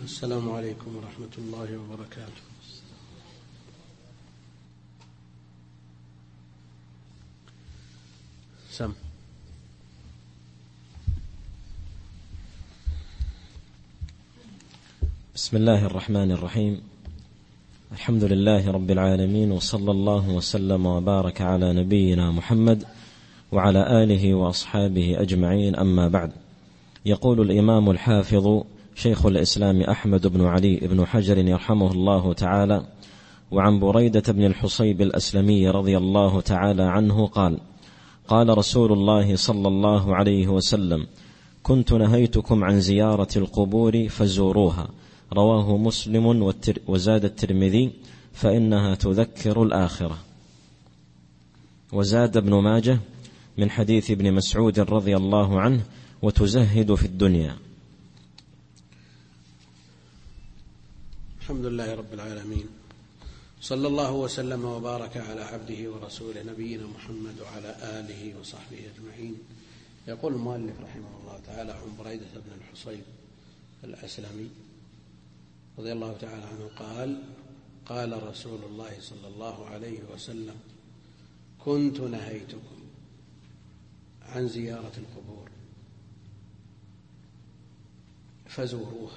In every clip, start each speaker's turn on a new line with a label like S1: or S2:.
S1: السلام عليكم ورحمة الله وبركاته. سم.
S2: بسم الله الرحمن الرحيم. الحمد لله رب العالمين، وصلى الله وسلم وبارك على نبينا محمد وعلى آله وأصحابه أجمعين، أما بعد. يقول الإمام الحافظ شيخ الإسلام أحمد بن علي بن حجر يرحمه الله تعالى: وعن بريدة بن الحصيب الأسلمي رضي الله تعالى عنه قال: قال رسول الله صلى الله عليه وسلم: كنت نهيتكم عن زيارة القبور فزوروها. رواه مسلم وزاد الترمذي: فإنها تذكر الآخرة. وزاد ابن ماجه من حديث ابن مسعود رضي الله عنه: وتزهد في الدنيا.
S1: الحمد لله رب العالمين، صلى الله وسلم وبارك على عبده ورسوله نبينا محمد وعلى آله وصحبه أجمعين. يقول المؤلف رحمه الله تعالى: عن بريدة بن الحصيب الأسلمي رضي الله تعالى عنه قال: قال رسول الله صلى الله عليه وسلم: كنت نهيتكم عن زيارة القبور فزوروها.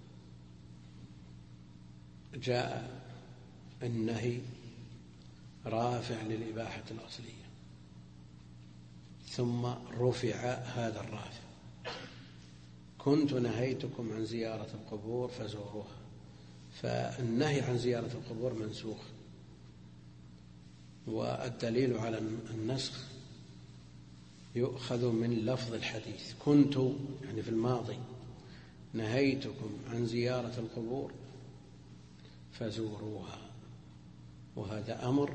S1: جاء النهي رافع للإباحة الأصلية، ثم رفع هذا الرافع: كنت نهيتكم عن زيارة القبور فزوروها. فالنهي عن زيارة القبور منسوخ، والدليل على النسخ يؤخذ من لفظ الحديث: كنت يعني في الماضي نهيتكم عن زيارة القبور فزوروها. وهذا أمر،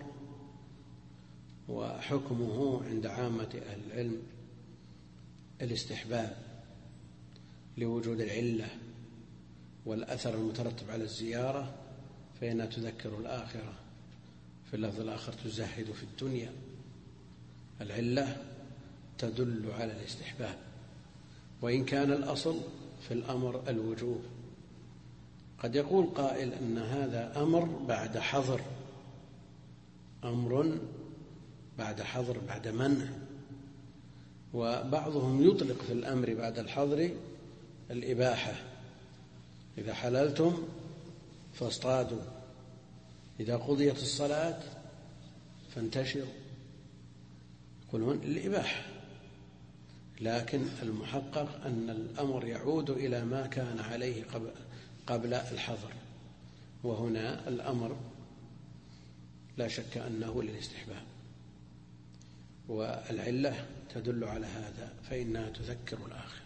S1: وحكمه عند عامة أهل العلم الاستحباب لوجود العلة والأثر المترتب على الزيارة، فإنها تذكر الآخرة. في اللفظ الآخر: تزهد في الدنيا. العلة تدل على الاستحباب، وإن كان الأصل في الأمر الوجوب. قد يقول قائل أن هذا أمر بعد حظر، أمر بعد حظر، بعد منع. وبعضهم يطلق في الأمر بعد الحظر الإباحة: إذا حللتم فاصطادوا، إذا قضيت الصلاة فانتشروا. يقولون الإباحة، لكن المحقق أن الأمر يعود إلى ما كان عليه قبل الحظر، وهنا الأمر لا شك أنه للاستحباب، والعلة تدل على هذا، فإنها تذكر الآخرة.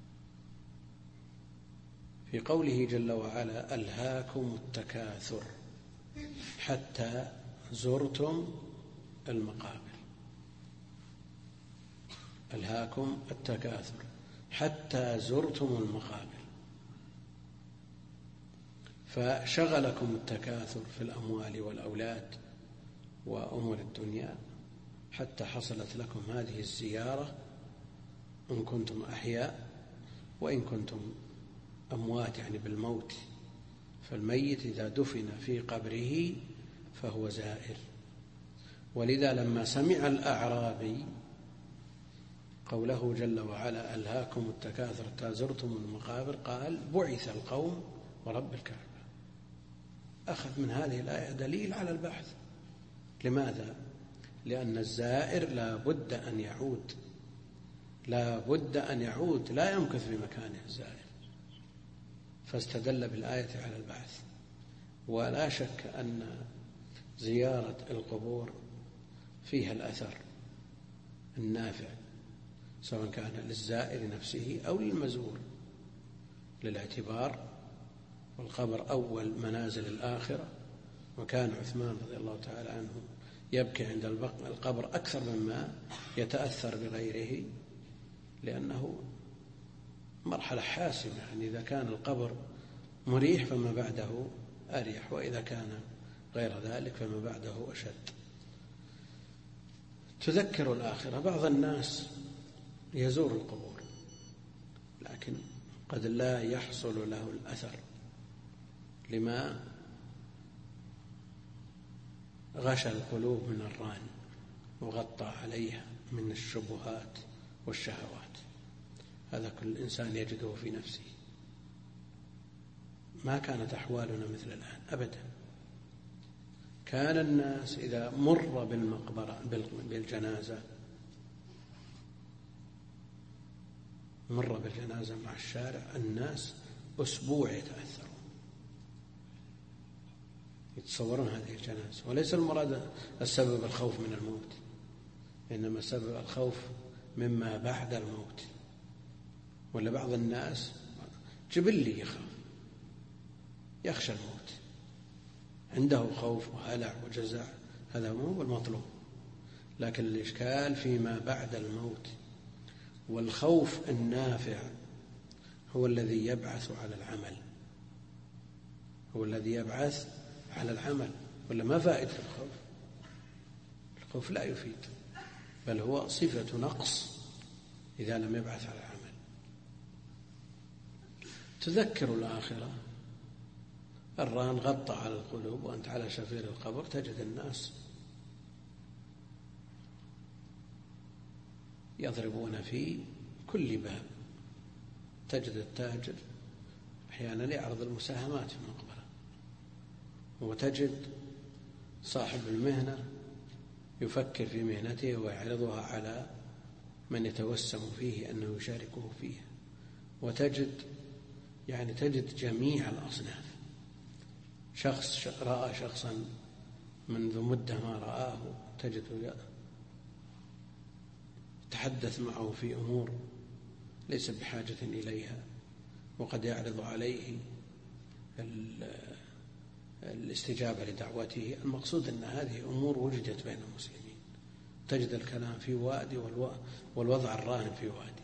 S1: في قوله جل وعلا: ألهاكم التكاثر حتى زرتم المقابر. ألهاكم التكاثر حتى زرتم المقابر، فشغلكم التكاثر في الأموال والأولاد وأمور الدنيا حتى حصلت لكم هذه الزيارة، إن كنتم أحياء، وإن كنتم أموات يعني بالموت. فالميت إذا دفن في قبره فهو زائر. ولذا لما سمع الأعرابي قوله جل وعلا: ألهاكم التكاثر حتى زرتم المقابر، قال: بعث القوم ورب الكعبة. أخذ من هذه الآية دليل على البحث. لماذا؟ لأن الزائر لا بد أن يعود، لا بد أن يعود، لا يمكث في مكانه الزائر، فاستدل بالآية على البعث. ولا شك أن زيارة القبور فيها الأثر النافع، سواء كان للزائر نفسه أو للمزور، للاعتبار. والقبر أول منازل الآخرة، وكان عثمان رضي الله تعالى عنه يبكي عند القبر أكثر مما يتأثر بغيره، لأنه مرحلة حاسمة. يعني إذا كان القبر مريح فما بعده أريح، وإذا كان غير ذلك فما بعده أشد. تذكر الآخرة. بعض الناس يزور القبور لكن قد لا يحصل له الأثر لما غشى القلوب من الران وغطى عليها من الشبهات والشهوات. هذا كل إنسان يجده في نفسه. ما كانت أحوالنا مثل الآن أبدا. كان الناس إذا مر بالمقبرة بالجنازة مع الشارع، الناس أسبوع يتأثرون، يتصورون هذه الجنازة. وليس المراد السبب الخوف من الموت، إنما سبب الخوف مما بعد الموت. ولا بعض الناس جبلي يخشى الموت، عنده خوف وهلع وجزع، هذا مو المطلوب. لكن الإشكال فيما بعد الموت. والخوف النافع هو الذي يبعث على العمل، ولا ما فائدة الخوف؟ الخوف لا يفيد، بل هو صفة نقص إذا لم يبعث على العمل. تذكر الآخرة، الران غطى على القلوب وأنت على شفير القبر، تجد الناس يضربون في كل باب. تجد التاجر أحيانا يعرض المساهمات في المقبرة، وتجد صاحب المهنة يفكر في مهنته ويعرضها على من يتوسم فيه أنه يشاركه فيها. وتجد تجد جميع الأصناف. شخص رأى شخصا منذ مدة ما رآه، تجده يتحدث معه في أمور ليس بحاجة إليها، وقد يعرض عليه الاستجابة لدعوته. المقصود أن هذه أمور وجدت بين المسلمين. تجد الكلام في وادي والوضع الراهن في وادي.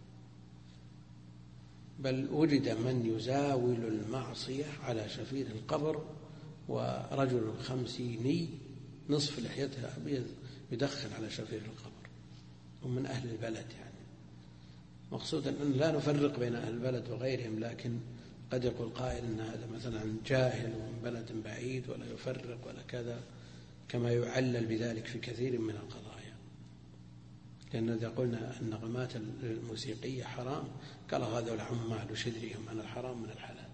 S1: بل وجد من يزاول المعصية على شفير القبر، ورجل خمسيني نصف لحيته أبيض يدخن على شفير القبر، ومن أهل البلد. مقصود أن لا نفرق بين أهل البلد وغيرهم، لكن قد يقول قائل أن هذا مثلا جاهل ومن بلد بعيد ولا يفرق ولا كذا، كما يعلل بذلك في كثير من القضايا. لأن إذا قلنا النغمات الموسيقية حرام، قال هذا العمال وشدريهم عن الحرام من الحلال.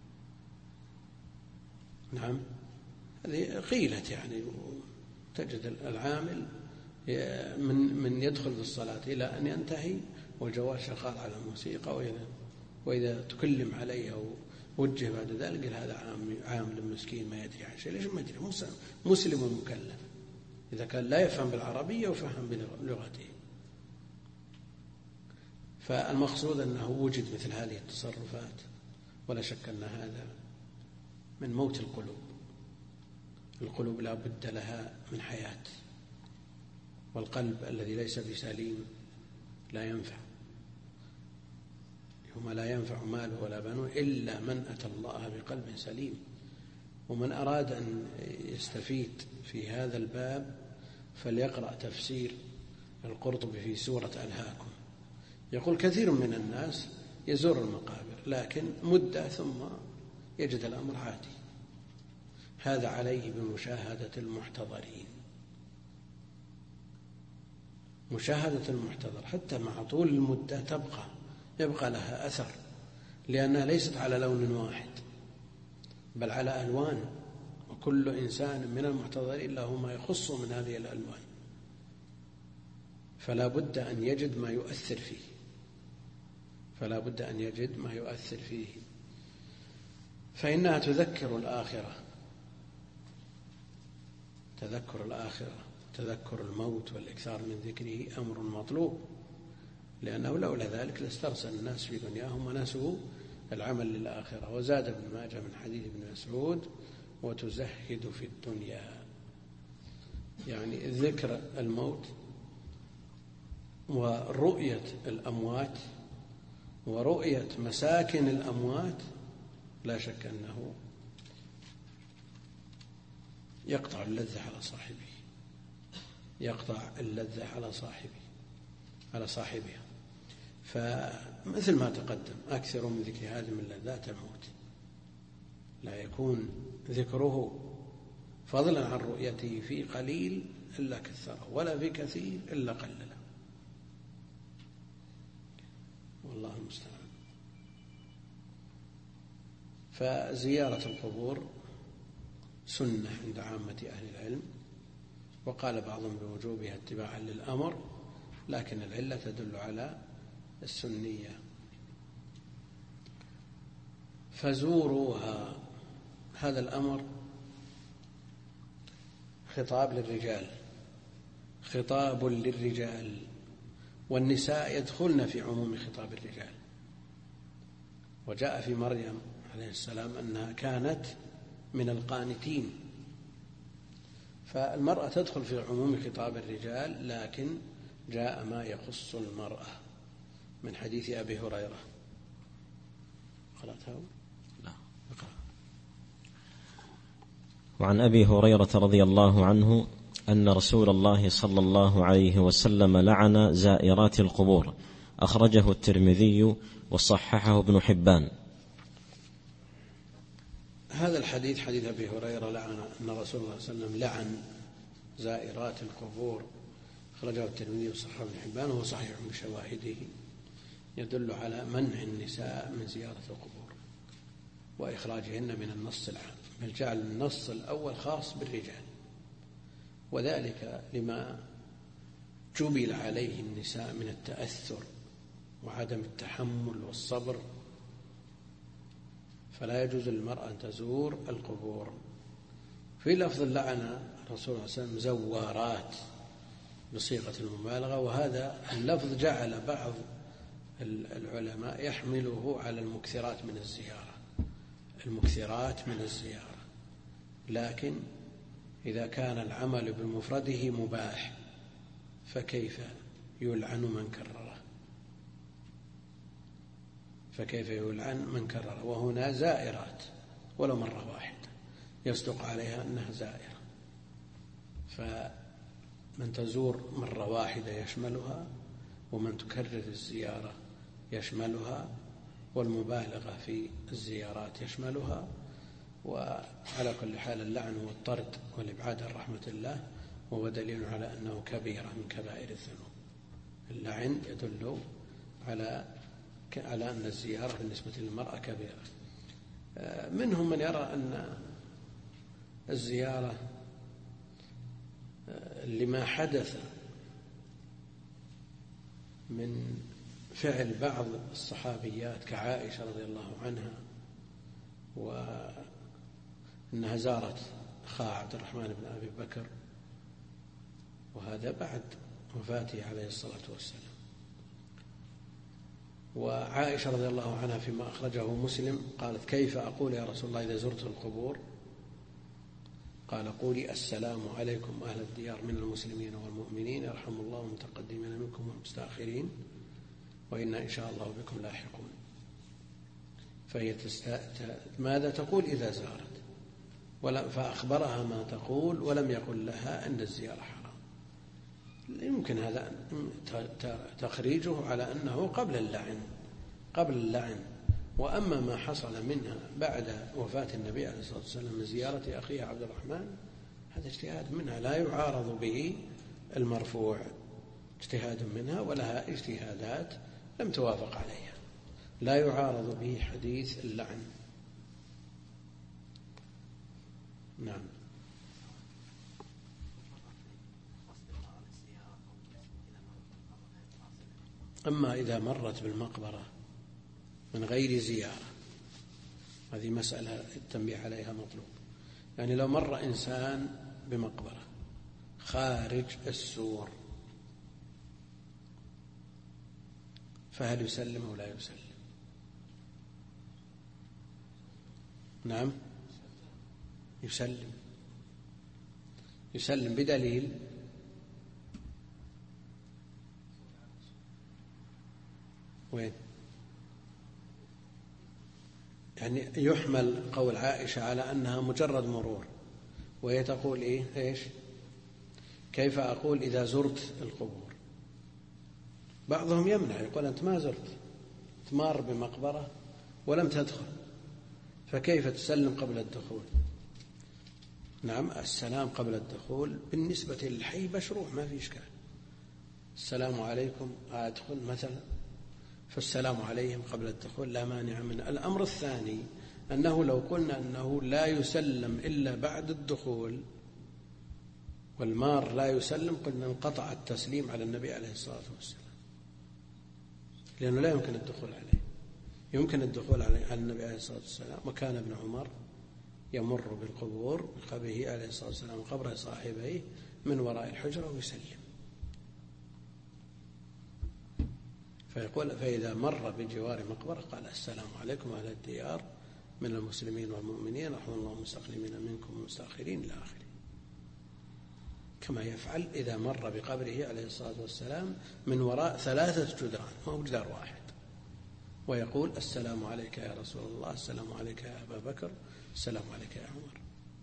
S1: نعم، هذه قيلت. تجد العامل من يدخل في الصلاة إلى أن ينتهي والجوال شغال على الموسيقى، وإذا تكلم عليه أو وجه بعد ذلك قال هذا عامل مسكين ما يدري عن شيء. ليش ما يدري؟ مسلم مكلف إذا كان لا يفهم بالعربية وفهم بلغته. فالمقصود أنه وجد مثل هذه التصرفات، ولا شك أن هذا من موت القلوب. القلوب لا بد لها من حياة، والقلب الذي ليس بسليم لا ينفع. يوم لا ينفع مال ولا بنون إلا من أتى الله بقلب سليم. ومن أراد أن يستفيد في هذا الباب فليقرأ تفسير القرطبي في سورة ألهاكم. يقول كثير من الناس يزور المقابر، لكن مدة ثم يجد الأمر عادي. هذا عليه بمشاهدة المحتضرين. مشاهدة المحتضر حتى مع طول المدة يبقى لها أثر، لأنها ليست على لون واحد بل على ألوان، وكل إنسان من المحتضرين له ما يخص من هذه الألوان، فلا بد أن يجد ما يؤثر فيه. فإنها تذكر الآخرة. تذكر الموت والإكثار من ذكره أمر مطلوب، لأنه لولا ذلك لاسترسل الناس في دنياهم ونسوا العمل للآخرة. وزاد ابن ماجه من حديث ابن مسعود وتزهد في الدنيا، ذكر الموت ورؤية الأموات ورؤية مساكن الأموات لا شك أنه يقطع اللذة على صاحبها. فمثل ما تقدم أكثر من ذكر هذه من لذات الموت، لا يكون ذكره فضلا عن رؤيته في قليل إلا كثره، ولا في كثير إلا قلله، والله المستعان. فزيارة القبور سنة عند عامة أهل العلم، وقال بعضهم بوجوبها اتباعا للأمر، لكن العلة تدل على السنية. فزوروها، هذا الأمر خطاب للرجال، خطاب للرجال، والنساء يدخلن في عموم خطاب الرجال. وجاء في مريم عليه السلام أنها كانت من القانتين، فالمرأة تدخل في عموم خطاب الرجال، لكن جاء ما يخص المرأة من حديث أبي هريرة. قرأتها؟
S2: لا. وعن أبي هريرة رضي الله عنه أن رسول الله صلى الله عليه وسلم لعن زائرات القبور، أخرجه الترمذي وصححه ابن حبان.
S1: هذا الحديث حديث أبي هريرة لعن أن رسول الله صلى الله عليه وسلم لعن زائرات القبور، أخرجه الترمذي وصححه ابن حبان، وهو صحيح بشواهده، يدل على منع النساء من زيارة القبور وإخراجهن من النص العام، بل جعل النص الأول خاص بالرجال، وذلك لما جبل عليه النساء من التأثر وعدم التحمل والصبر، فلا يجوز للمرأة أن تزور القبور. في لفظ اللعن الرسول صلى الله عليه وسلم زوارات بصيغة المبالغة، وهذا اللفظ جعل بعض العلماء يحمله على المكثرات من الزيارة، المكثرات من الزيارة، لكن إذا كان العمل بمفرده مباح فكيف يلعن من كرره؟ فكيف يلعن من كرره؟ وهنا زائرات ولو مرة واحدة يصدق عليها أنها زائرة، فمن تزور مرة واحدة يشملها، ومن تكرر الزيارة يشملها، والمبالغة في الزيارات يشملها. وعلى كل حال اللعن والطرد والإبعاد عن رحمة الله وهو دليل على أنه كبيرة من كبائر الذنوب. اللعن يدل على أن الزيارة بالنسبة للمرأة كبيرة. منهم من يرى أن الزيارة لما حدث من فعل بعض الصحابيات كعائشة رضي الله عنها، وأنها زارت أخاها عبد الرحمن بن أبي بكر، وهذا بعد وفاته عليه الصلاة والسلام. وعائشة رضي الله عنها فيما أخرجه مسلم قالت: كيف أقول يا رسول الله إذا زرت القبور؟ قال: قولي: السلام عليكم أهل الديار من المسلمين والمؤمنين، يرحم الله المتقدمين منكم والمستأخرين، وإنا إن شاء الله بكم لاحقون. فهي ماذا تقول إذا زارت؟ فأخبرها ما تقول، ولم يقل لها أن الزيارة حرام. يمكن هذا تخريجه على أنه قبل اللعن. وأما ما حصل منها بعد وفاة النبي عليه الصلاة والسلام من زيارة أخيها عبد الرحمن، هذا اجتهاد منها لا يعارض به المرفوع، اجتهاد منها ولها اجتهادات لم توافق عليها، لا يعارض به حديث اللعن. نعم. أما إذا مرت بالمقبرة من غير زيارة، هذه مسألة التنبيه عليها مطلوب. يعني لو مر إنسان بمقبرة خارج السور، فهل يسلم أو لا يسلم؟ نعم، يسلم بدليل وين؟ يعني يحمل قول عائشة على أنها مجرد مرور، وهي تقول إيش؟ كيف أقول إذا زرت القبور؟ بعضهم يمنع، يقول أنت ما زرت، تمار بمقبرة ولم تدخل، فكيف تسلم قبل الدخول؟ نعم، السلام قبل الدخول بالنسبة للحي مشروع، ما في إشكال. السلام عليكم، أدخل مثلا، فالسلام عليهم قبل الدخول لا مانع منه. الأمر الثاني أنه لو قلنا أنه لا يسلم إلا بعد الدخول والمار لا يسلم، قلنا انقطع التسليم على النبي عليه الصلاة والسلام، لأنه لا يمكن الدخول عليه. يمكن الدخول على النبي عليه الصلاة والسلام. وكان ابن عمر يمر بالقبور بقبره عليه الصلاة والسلام وقبر صاحبيه من وراء الحجرة ويسلم. فيقول: فإذا مر بجوار مقبرة قال: السلام عليكم أهل الديار من المسلمين والمؤمنين، رحم الله المستقدمين منكم والمستأخرين إلى آخره، كما يفعل إذا مر بقبره عليه الصلاة والسلام من وراء 3 جدران، ما هو جدار واحد، ويقول: السلام عليك يا رسول الله، السلام عليك يا أبا بكر، السلام عليك يا عمر.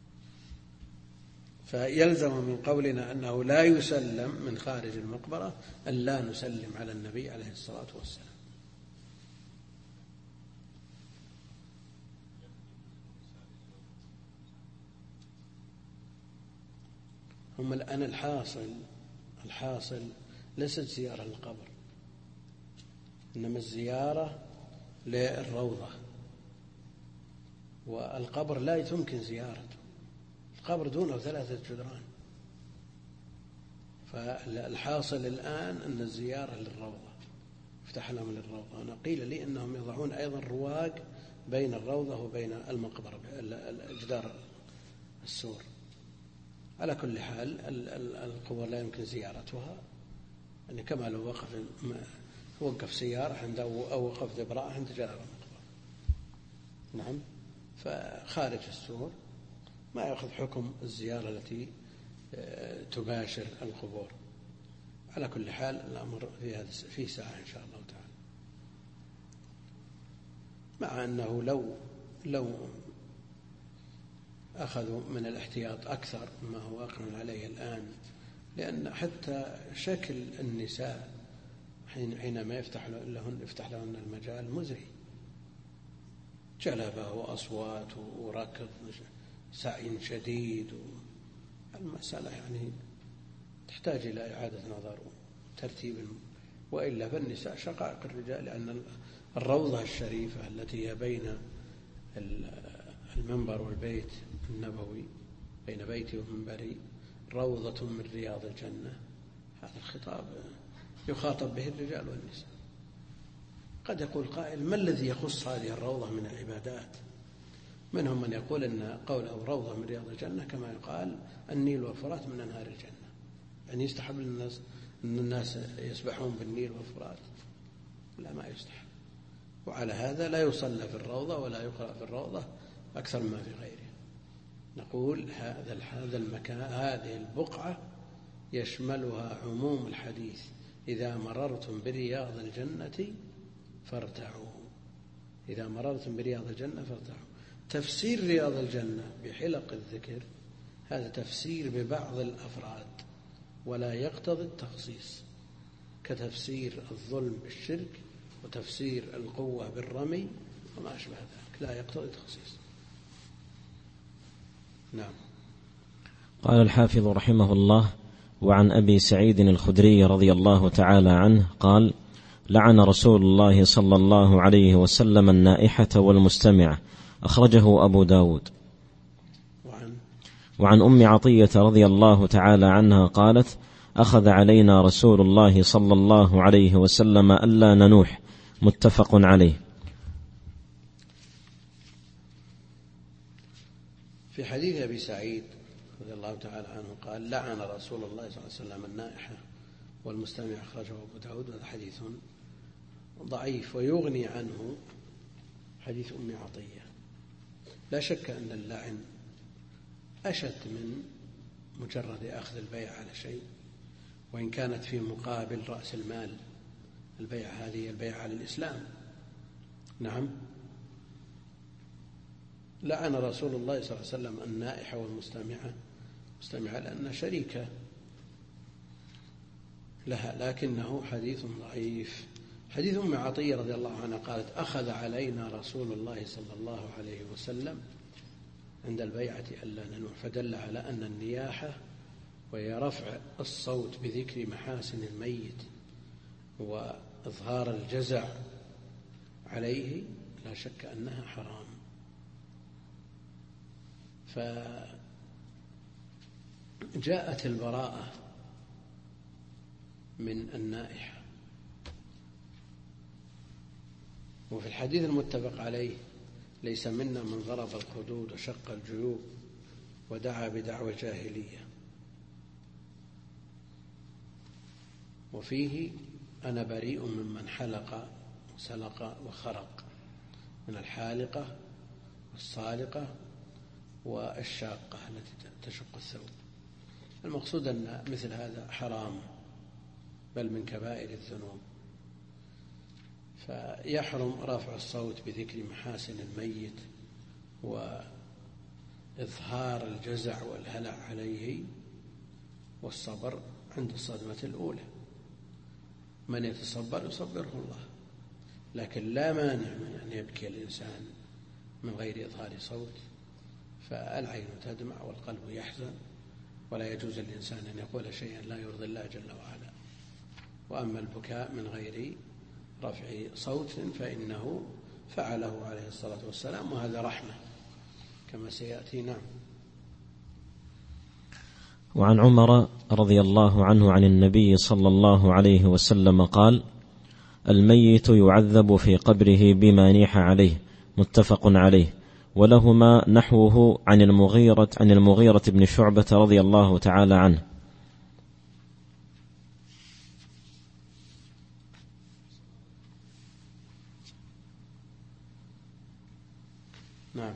S1: فيلزم من قولنا أنه لا يسلم من خارج المقبرة أن لا نسلم على النبي عليه الصلاة والسلام. هم الآن الحاصل ليست زيارة للقبر، إنما الزيارة للروضة، والقبر لا يمكن زيارته، القبر دونه 3 جدران. فالحاصل الآن أن الزيارة للروضة، افتح لهم للروضة. أنا قيل لي أنهم يضعون أيضا رواق بين الروضة وبين المقبرة، جدار السور. على كل حال القبور لا يمكن زيارتها، يعني كما لو وقف سيارة عند أو وقف دبراء عند جدار المقبرة. نعم، فخارج السور ما يأخذ حكم الزيارة التي تباشر القبور. على كل حال الأمر في ساعة إن شاء الله تعالى، مع أنه لو أخذوا من الاحتياط أكثر مما هو واقع عليه الآن، لأن حتى شكل النساء حينما يفتح لهن المجال مزري، جلبة وأصوات وركض، سعي شديد، المسألة يعني تحتاج إلى إعادة نظر وترتيب، وإلا فالنساء شقائق الرجال، لأن الروضة الشريفة التي هي بين المنبر والبيت النبوي، بين بيتي ومنبري، روضة من رياض الجنة. هذا الخطاب يخاطب به الرجال والنساء. قد يقول قائل: ما الذي يخص هذه الروضة من العبادات؟ منهم من يقول أن قوله روضة من رياض الجنة كما يقال النيل والفرات من أنهار الجنة، يعني يستحب للناس أن الناس يسبحون بالنيل والفرات؟ لا، ما يستحب. وعلى هذا لا يصلى في الروضة ولا يقرأ في الروضة أكثر مما في غيره. نقول هذا المكان، هذه البقعة يشملها عموم الحديث: إذا مررتم برياض الجنة فارتعوا. إذا مررتم برياض الجنة فارتعوا. تفسير رياض الجنة بحلق الذكر هذا تفسير ببعض الأفراد ولا يقتضي التخصيص، كتفسير الظلم بالشرك وتفسير القوة بالرمي وما أشبه ذلك، لا يقتضي التخصيص. نعم.
S2: قال الحافظ رحمه الله: وعن أبي سعيد الخدري رضي الله تعالى عنه قال: لعن رسول الله صلى الله عليه وسلم النائحة والمستمعة، أخرجه أبو داود. وعن أم عطية رضي الله تعالى عنها قالت: أخذ علينا رسول الله صلى الله عليه وسلم ألا ننوح، متفق عليه.
S1: في حديث أبي سعيد رضي الله تعالى عنه قال: لعن رسول الله صلى الله عليه وسلم النائحة والمستمع، أخرجه أبو داود. وهذا حديث ضعيف، ويغني عنه حديث أم عطية. لا شك أن اللعن أشد من مجرد أخذ البيع على شيء، وإن كانت في مقابل رأس المال. البيع هذه البيع على الإسلام. نعم. لعن رسول الله صلى الله عليه وسلم النائحة والمستمعة، مستمعة لأنها شريكة لها، لكنه حديث ضعيف. حديث أم عطية رضي الله عنها قالت: أخذ علينا رسول الله صلى الله عليه وسلم عند البيعة ألا ننوح، فدل على أن النياحة وهي رفع الصوت بذكر محاسن الميت وإظهار الجزع عليه لا شك أنها حرام. فجاءت البراءة من النائحة. وفي الحديث المتفق عليه: ليس منا من ضرب الخدود وشق الجيوب ودعا بدعوى جاهلية. وفيه: أنا بريء ممن حلق وسلق وخرق، من الحالقة والصالقة والشاقة التي تشق الثوب. المقصود أن مثل هذا حرام، بل من كبائر الذنوب. فيحرم رفع الصوت بذكر محاسن الميت وإظهار الجزع والهلع عليه والصبر عند الصدمة الأولى. من يتصبر يصبره الله، لكن لا مانع من أن يبكي الإنسان من غير إظهار صوت، فالعين تدمع والقلب يحزن، ولا يجوز للإنسان أن يقول شيئا لا يرضي الله جل وعلا. وأما البكاء من غير رفع صوت فإنه فعله عليه الصلاة والسلام، وهذا رحمة كما سيأتي. نعم.
S2: وعن عمر رضي الله عنه عن النبي صلى الله عليه وسلم قال: الميت يعذب في قبره بما نيح عليه، متفق عليه. ولهما نحوه عن المغيرة بن شعبة رضي الله تعالى عنه.
S1: نعم.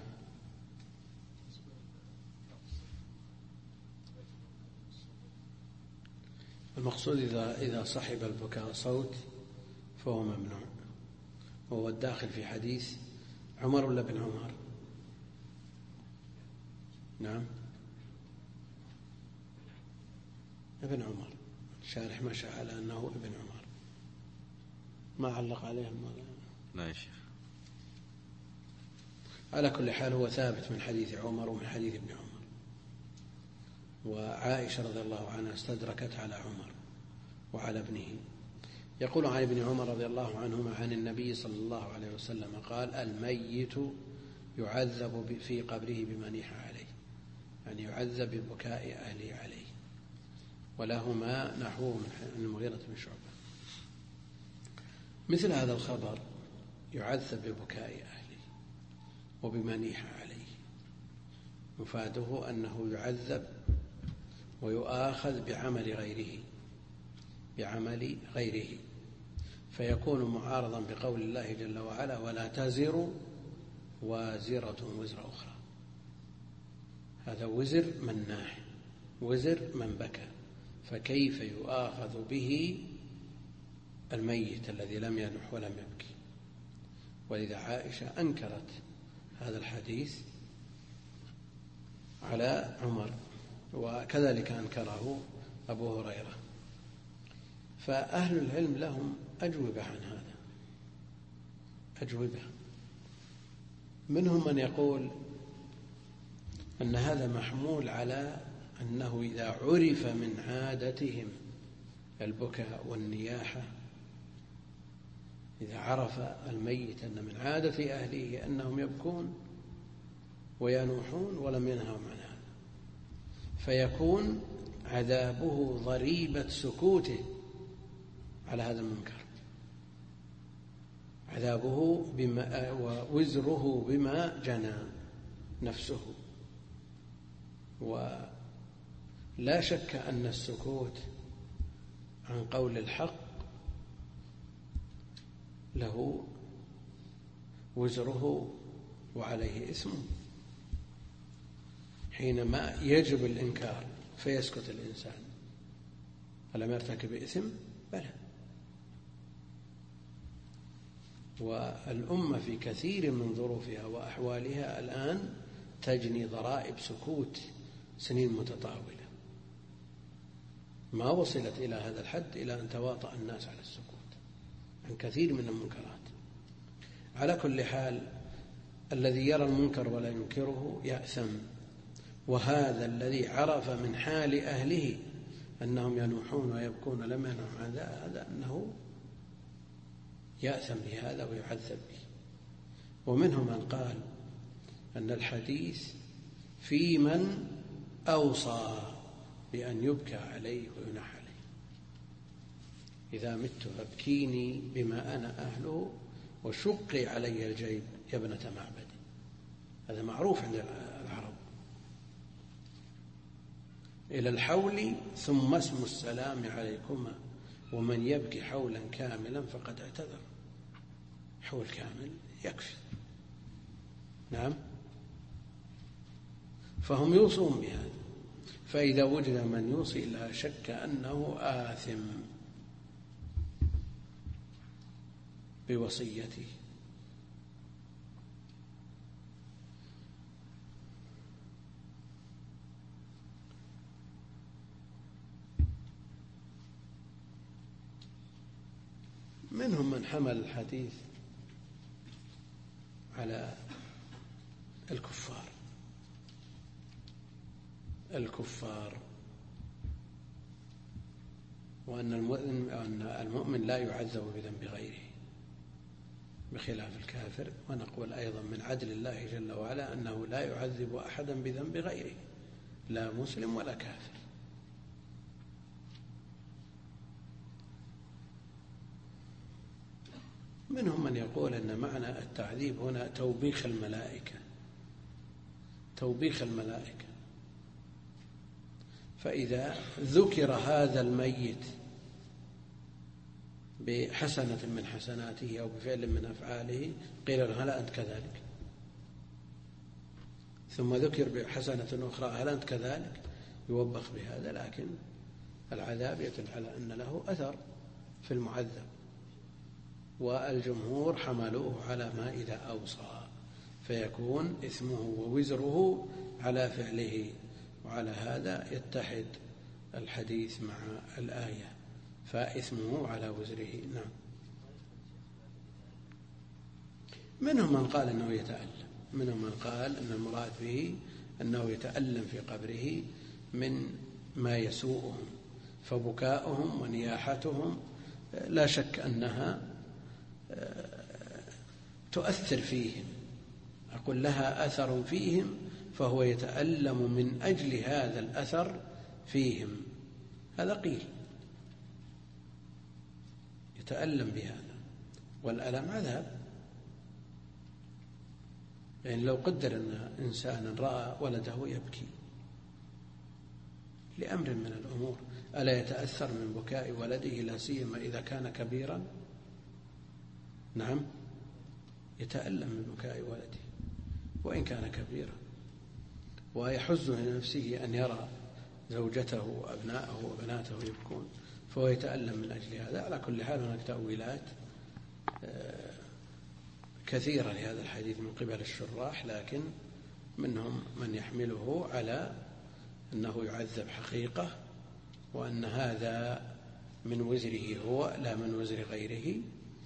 S1: المقصود إذا صحب البكاء صوت فهو ممنوع، وهو الداخل في حديث عمر ولا ابن عمر؟ نعم، ابن عمر. الشارح مشى على أنه ابن عمر، ما علق عليه الموضوع.
S2: لا يا شيخ.
S1: على كل حال هو ثابت من حديث عمر ومن حديث ابن عمر. وعائشة رضي الله عنها استدركت على عمر وعلى ابنه. يقول عن ابن عمر رضي الله عنهما عن النبي صلى الله عليه وسلم قال: الميت يعذب في قبره بما نيح عليه، يعني يعذب ببكاء أهله عليه. ولهما نحوه من المغيرة بن شعبة. مثل هذا الخبر يعذب ببكاء أهله وبما نيح عليه، مفاده أنه يعذب ويؤاخذ بعمل غيره، فيكون معارضا بقول الله جل وعلا: ولا تزر وازرة وزر أخرى. هذا وزر من ناح، وزر من بكى، فكيف يؤاخذ به الميت الذي لم ينح ولم يبكي؟ ولذا عائشة أنكرت هذا الحديث على عمر، وكذلك أنكره أبو هريرة. فأهل العلم لهم أجوبة عن هذا، أجوبة. منهم من يقول أن هذا محمول على أنه إذا عرف من عادتهم البكاء والنياحة، إذا عرف الميت أن من عادة أهله أنهم يبكون وينوحون ولم ينهوا عن هذا، فيكون عذابه ضريبة سكوته على هذا المنكر، عذابه بما ووزره بما جنى نفسه. ولا شك أن السكوت عن قول الحق له وزره وعليه اسمه. حينما يجب الإنكار فيسكت الإنسان، ألم يرتكب إثم؟ بلى. والأمة في كثير من ظروفها وأحوالها الآن تجني ضرائب سكوت سنين متطاولة، ما وصلت إلى هذا الحد إلى أن تواطأ الناس على السكوت عن كثير من المنكرات. على كل حال الذي يرى المنكر ولا ينكره يأثم، وهذا الذي عرف من حال أهله أنهم ينوحون ويبكون لم ينوح عن هذا أنه يأثم بهذا ويعذب به. ومنهم من قال أن الحديث في من أوصى بأن يبكى عليه وينح عليه، إذا مت فابكيني بما أنا أهله وشقي علي الجيب يا ابنة معبد. هذا معروف عند العرب. إلى الحول ثم اسم السلام عليكما، ومن يبكي حولا كاملا فقد اعتذر. حول كامل يكفي. نعم. فهم يوصون بهذا، فإذا وجد من يوصي لا شك أنه آثم بوصيته. منهم من حمل الحديث على الكفار وأن المؤمن لا يعذب بذنب غيره بخلاف الكافر. ونقول أيضا من عدل الله جل وعلا أنه لا يعذب أحدا بذنب غيره، لا مسلم ولا كافر. منهم من يقول أن معنى التعذيب هنا توبيخ الملائكة. فإذا ذكر هذا الميت بحسنة من حسناته أو بفعل من أفعاله قيل له هل أنت كذلك؟ ثم ذكر بحسنة أخرى هل أنت كذلك؟ يوبخ بهذا. لكن العذاب يدل على أن له أثر في المعذب، والجمهور حملوه على ما إذا أوصى، فيكون إثمه ووزره على فعله. وعلى هذا يتحد الحديث مع الآية، فإثمه على وزره. نعم. منهم من قال أنه يتألم، منهم من قال أن المراد به أنه يتألم في قبره من ما يسوءهم، فبكاؤهم ونياحتهم لا شك أنها تؤثر فيهم، أقول لها أثر فيهم، فهو يتألم من أجل هذا الأثر فيهم. هذا قيل يتألم بهذا، والألم عذاب. يعني لو قدر أن إنسانا رأى ولده يبكي لأمر من الأمور، ألا يتأثر من بكاء ولده لا سيما إذا كان كبيرا؟ نعم، يتألم من بكاء ولده وإن كان كبيرا، ويحز لنفسه أن يرى زوجته وأبناءه وبناته يبكون، فهو يتألم من أجل هذا. على كل حال هناك تأويلات كثيرة لهذا الحديث من قبل الشراح، لكن منهم من يحمله على أنه يعذب حقيقة، وأن هذا من وزره هو لا من وزر غيره،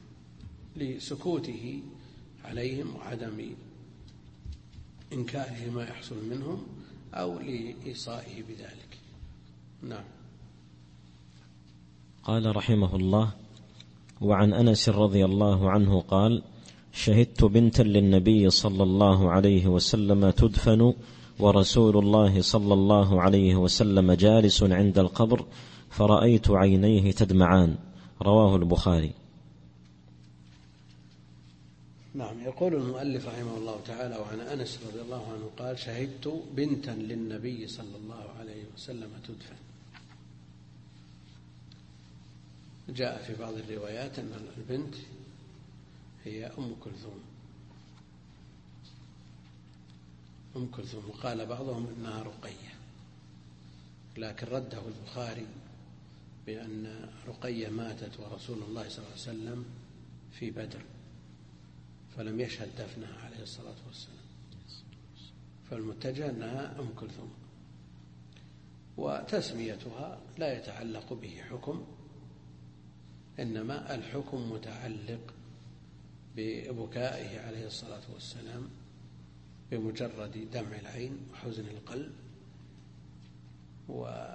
S1: لسكوته عليهم وعدم إنكاره ما يحصل منهم أو لإيصائه بذلك. نعم.
S2: قال رحمه الله: وعن أنس رضي الله عنه قال: شهدت بنتا للنبي صلى الله عليه وسلم تدفن ورسول الله صلى الله عليه وسلم جالس عند القبر فرأيت عينيه تدمعان. رواه البخاري.
S1: نعم. يقول المؤلف رحمه الله تعالى: وعن أنس رضي الله عنه قال: شهدت بنتا للنبي صلى الله عليه وسلم تدفن. جاء في بعض الروايات أن البنت هي أم كلثوم، وقال بعضهم إنها رقية، لكن رده البخاري بأن رقية ماتت ورسول الله صلى الله عليه وسلم في بدر، فلم يشهد دفنها عليه الصلاة والسلام، فالمتجه أنها أم كلثوم، وتسميتها لا يتعلق به حكم، إنما الحكم متعلق ببكائه عليه الصلاة والسلام بمجرد دمع العين وحزن القلب، ولا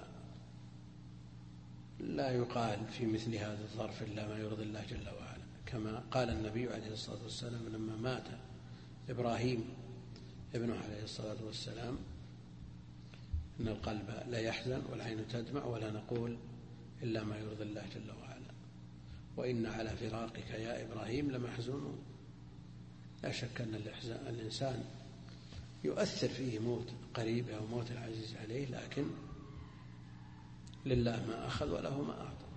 S1: يقال في مثل هذا الظرف إلا ما يرضي الله جل وعلا، كما قال النبي عليه الصلاة والسلام لما مات إبراهيم ابنه عليه الصلاة والسلام: إن القلب لا يحزن والعين تدمع ولا نقول إلا ما يرضي الله جل وعلا، وإن على فراقك يا إبراهيم لمحزونون. لا شك أن الإنسان يؤثر فيه موت قريبه أو موت العزيز عليه، لكن لله ما أخذ وله ما أعطى،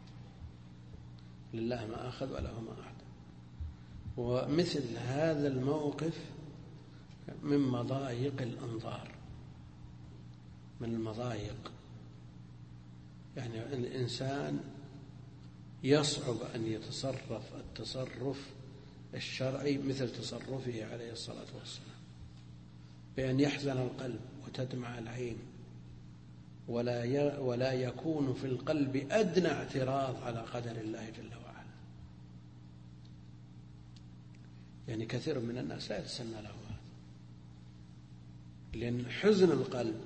S1: لله ما أخذ وله ما أعطى. ومثل هذا الموقف من مضايق الأنظار، من المضايق، يعني الإنسان يصعب أن يتصرف التصرف الشرعي مثل تصرفه عليه الصلاة والسلام، بأن يحزن القلب وتدمع العين ولا يكون في القلب أدنى اعتراض على قدر الله جل وعلا. يعني كثير من الناس لا يتسنى له هذا، لأن حزن القلب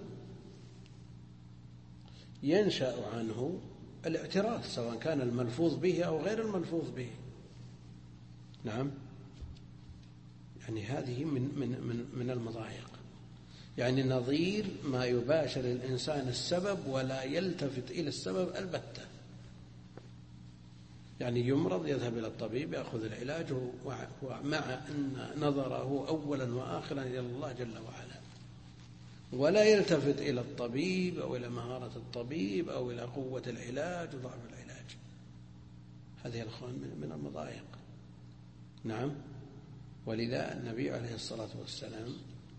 S1: ينشأ عنه الاعتراض، سواء كان الملفوظ به أو غير الملفوظ به. نعم، يعني هذه من المضايق، يعني نظير ما يباشر الإنسان السبب ولا يلتفت إلى السبب البتة. يعني يمرض يذهب إلى الطبيب يأخذ العلاج، ومع أن نظره أولا وآخرا إلى الله جل وعلا، ولا يلتفت إلى الطبيب أو إلى مهارة الطبيب أو إلى قوة العلاج وضعف العلاج. هذه الأخوان من المضايق. نعم، ولذا النبي عليه الصلاة والسلام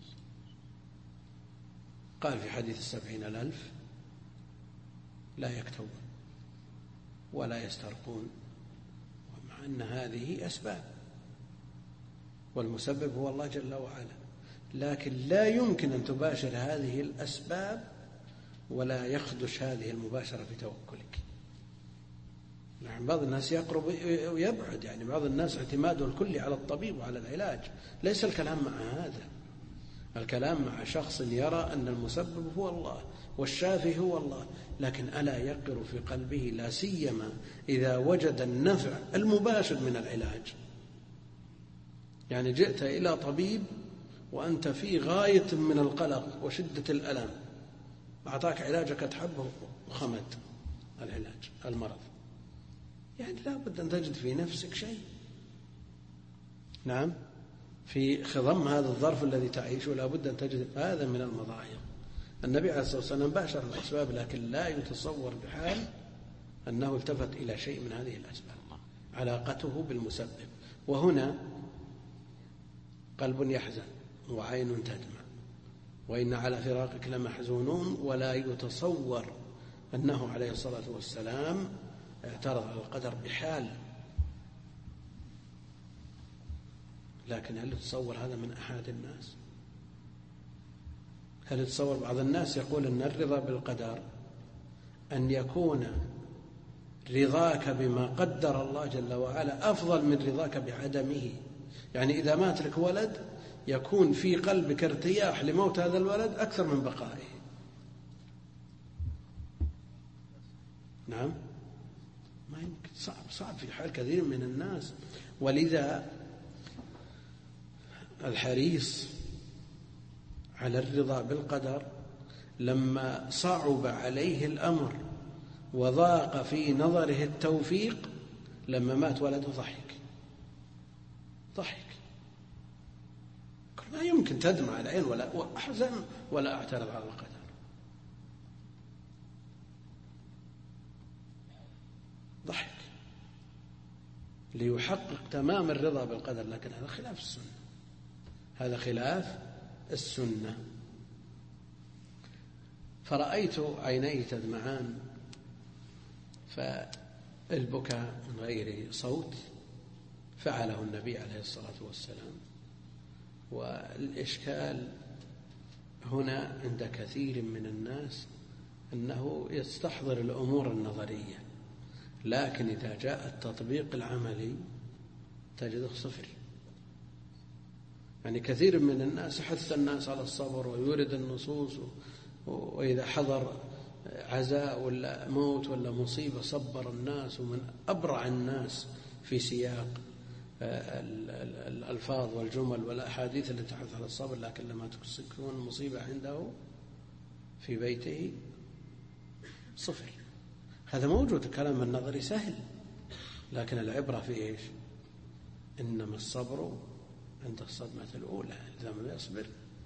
S1: قال في حديث 70,000: لا يكتوون ولا يسترقون، ومع أن هذه أسباب والمسبب هو الله جل وعلا، لكن لا يمكن أن تباشر هذه الأسباب ولا يخدش هذه المباشرة بتوكلك. نعم، بعض الناس يقرب ويبعد، يعني بعض الناس اعتماده الكلي على الطبيب وعلى العلاج. ليس الكلام مع هذا، الكلام مع شخص يرى أن المسبب هو الله والشافي هو الله، لكن ألا يقر في قلبه، لا سيما إذا وجد النفع المباشر من العلاج. يعني جئت إلى طبيب وأنت في غاية من القلق وشدة الألم، أعطاك علاجك تحبه وخمد العلاج المرض، يعني لا بد أن تجد في نفسك شيء. نعم، في خضم هذا الظرف الذي تعيشه لا بد أن تجد. هذا من المضايق. النبي عليه الصلاة والسلام باشر الأسباب، لكن لا يتصور بحال أنه التفت إلى شيء من هذه الأسباب، علاقته بالمسبب. وهنا قلب يحزن وعين تدمع وإن على فراقك لمحزونون، ولا يتصور أنه عليه الصلاة والسلام اعترض على القدر بحال. لكن هل يتصور هذا من أحد الناس؟ هل يتصور؟ بعض الناس يقول أن الرضا بالقدر أن يكون رضاك بما قدر الله جل وعلا أفضل من رضاك بعدمه. يعني إذا مات لك ولد يكون في قلبك ارتياح لموت هذا الولد أكثر من بقائه. نعم، ما يمكن، صعب في حال كثير من الناس. ولذا الحريص على الرضا بالقدر لما صعب عليه الأمر وضاق في نظره التوفيق، لما مات ولده ضحك. ما يمكن تدمع العين ولا أحزن ولا أعترض على القدر. ضحك ليحقق تمام الرضا بالقدر، لكن هذا خلاف السنة، هذا خلاف السنة. فرأيت عيني تدمعان، فالبكاء من غير صوت فعله النبي عليه الصلاة والسلام. والإشكال هنا عند كثير من الناس أنه يستحضر الأمور النظرية، لكن إذا جاء التطبيق العملي تجده صفر. يعني كثير من الناس حث الناس على الصبر ويورد النصوص، وإذا حضر عزاء ولا موت ولا مصيبة صبر الناس، ومن أبرع الناس في سياق الألفاظ والجمل والأحاديث التي تحث على الصبر، لكن لما تكون المصيبة عنده في بيته صفر. هذا موجود، الكلام النظري سهل، لكن العبرة في إيش؟ إنما الصبر عند الصدمة الأولى إذا لم يصبر.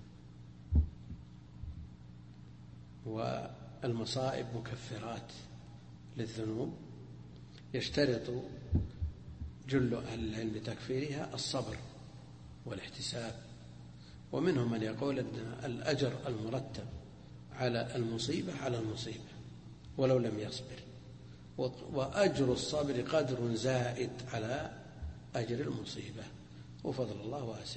S1: والمصائب مكفرات للذنوب، يشترط جل أهل العلم بتكفيرها الصبر والاحتساب. ومنهم من يقول أن الأجر المرتب على المصيبة على المصيبة ولو لم يصبر، وأجر الصبر قدر زائد على أجر المصيبة، وفضل الله واسع.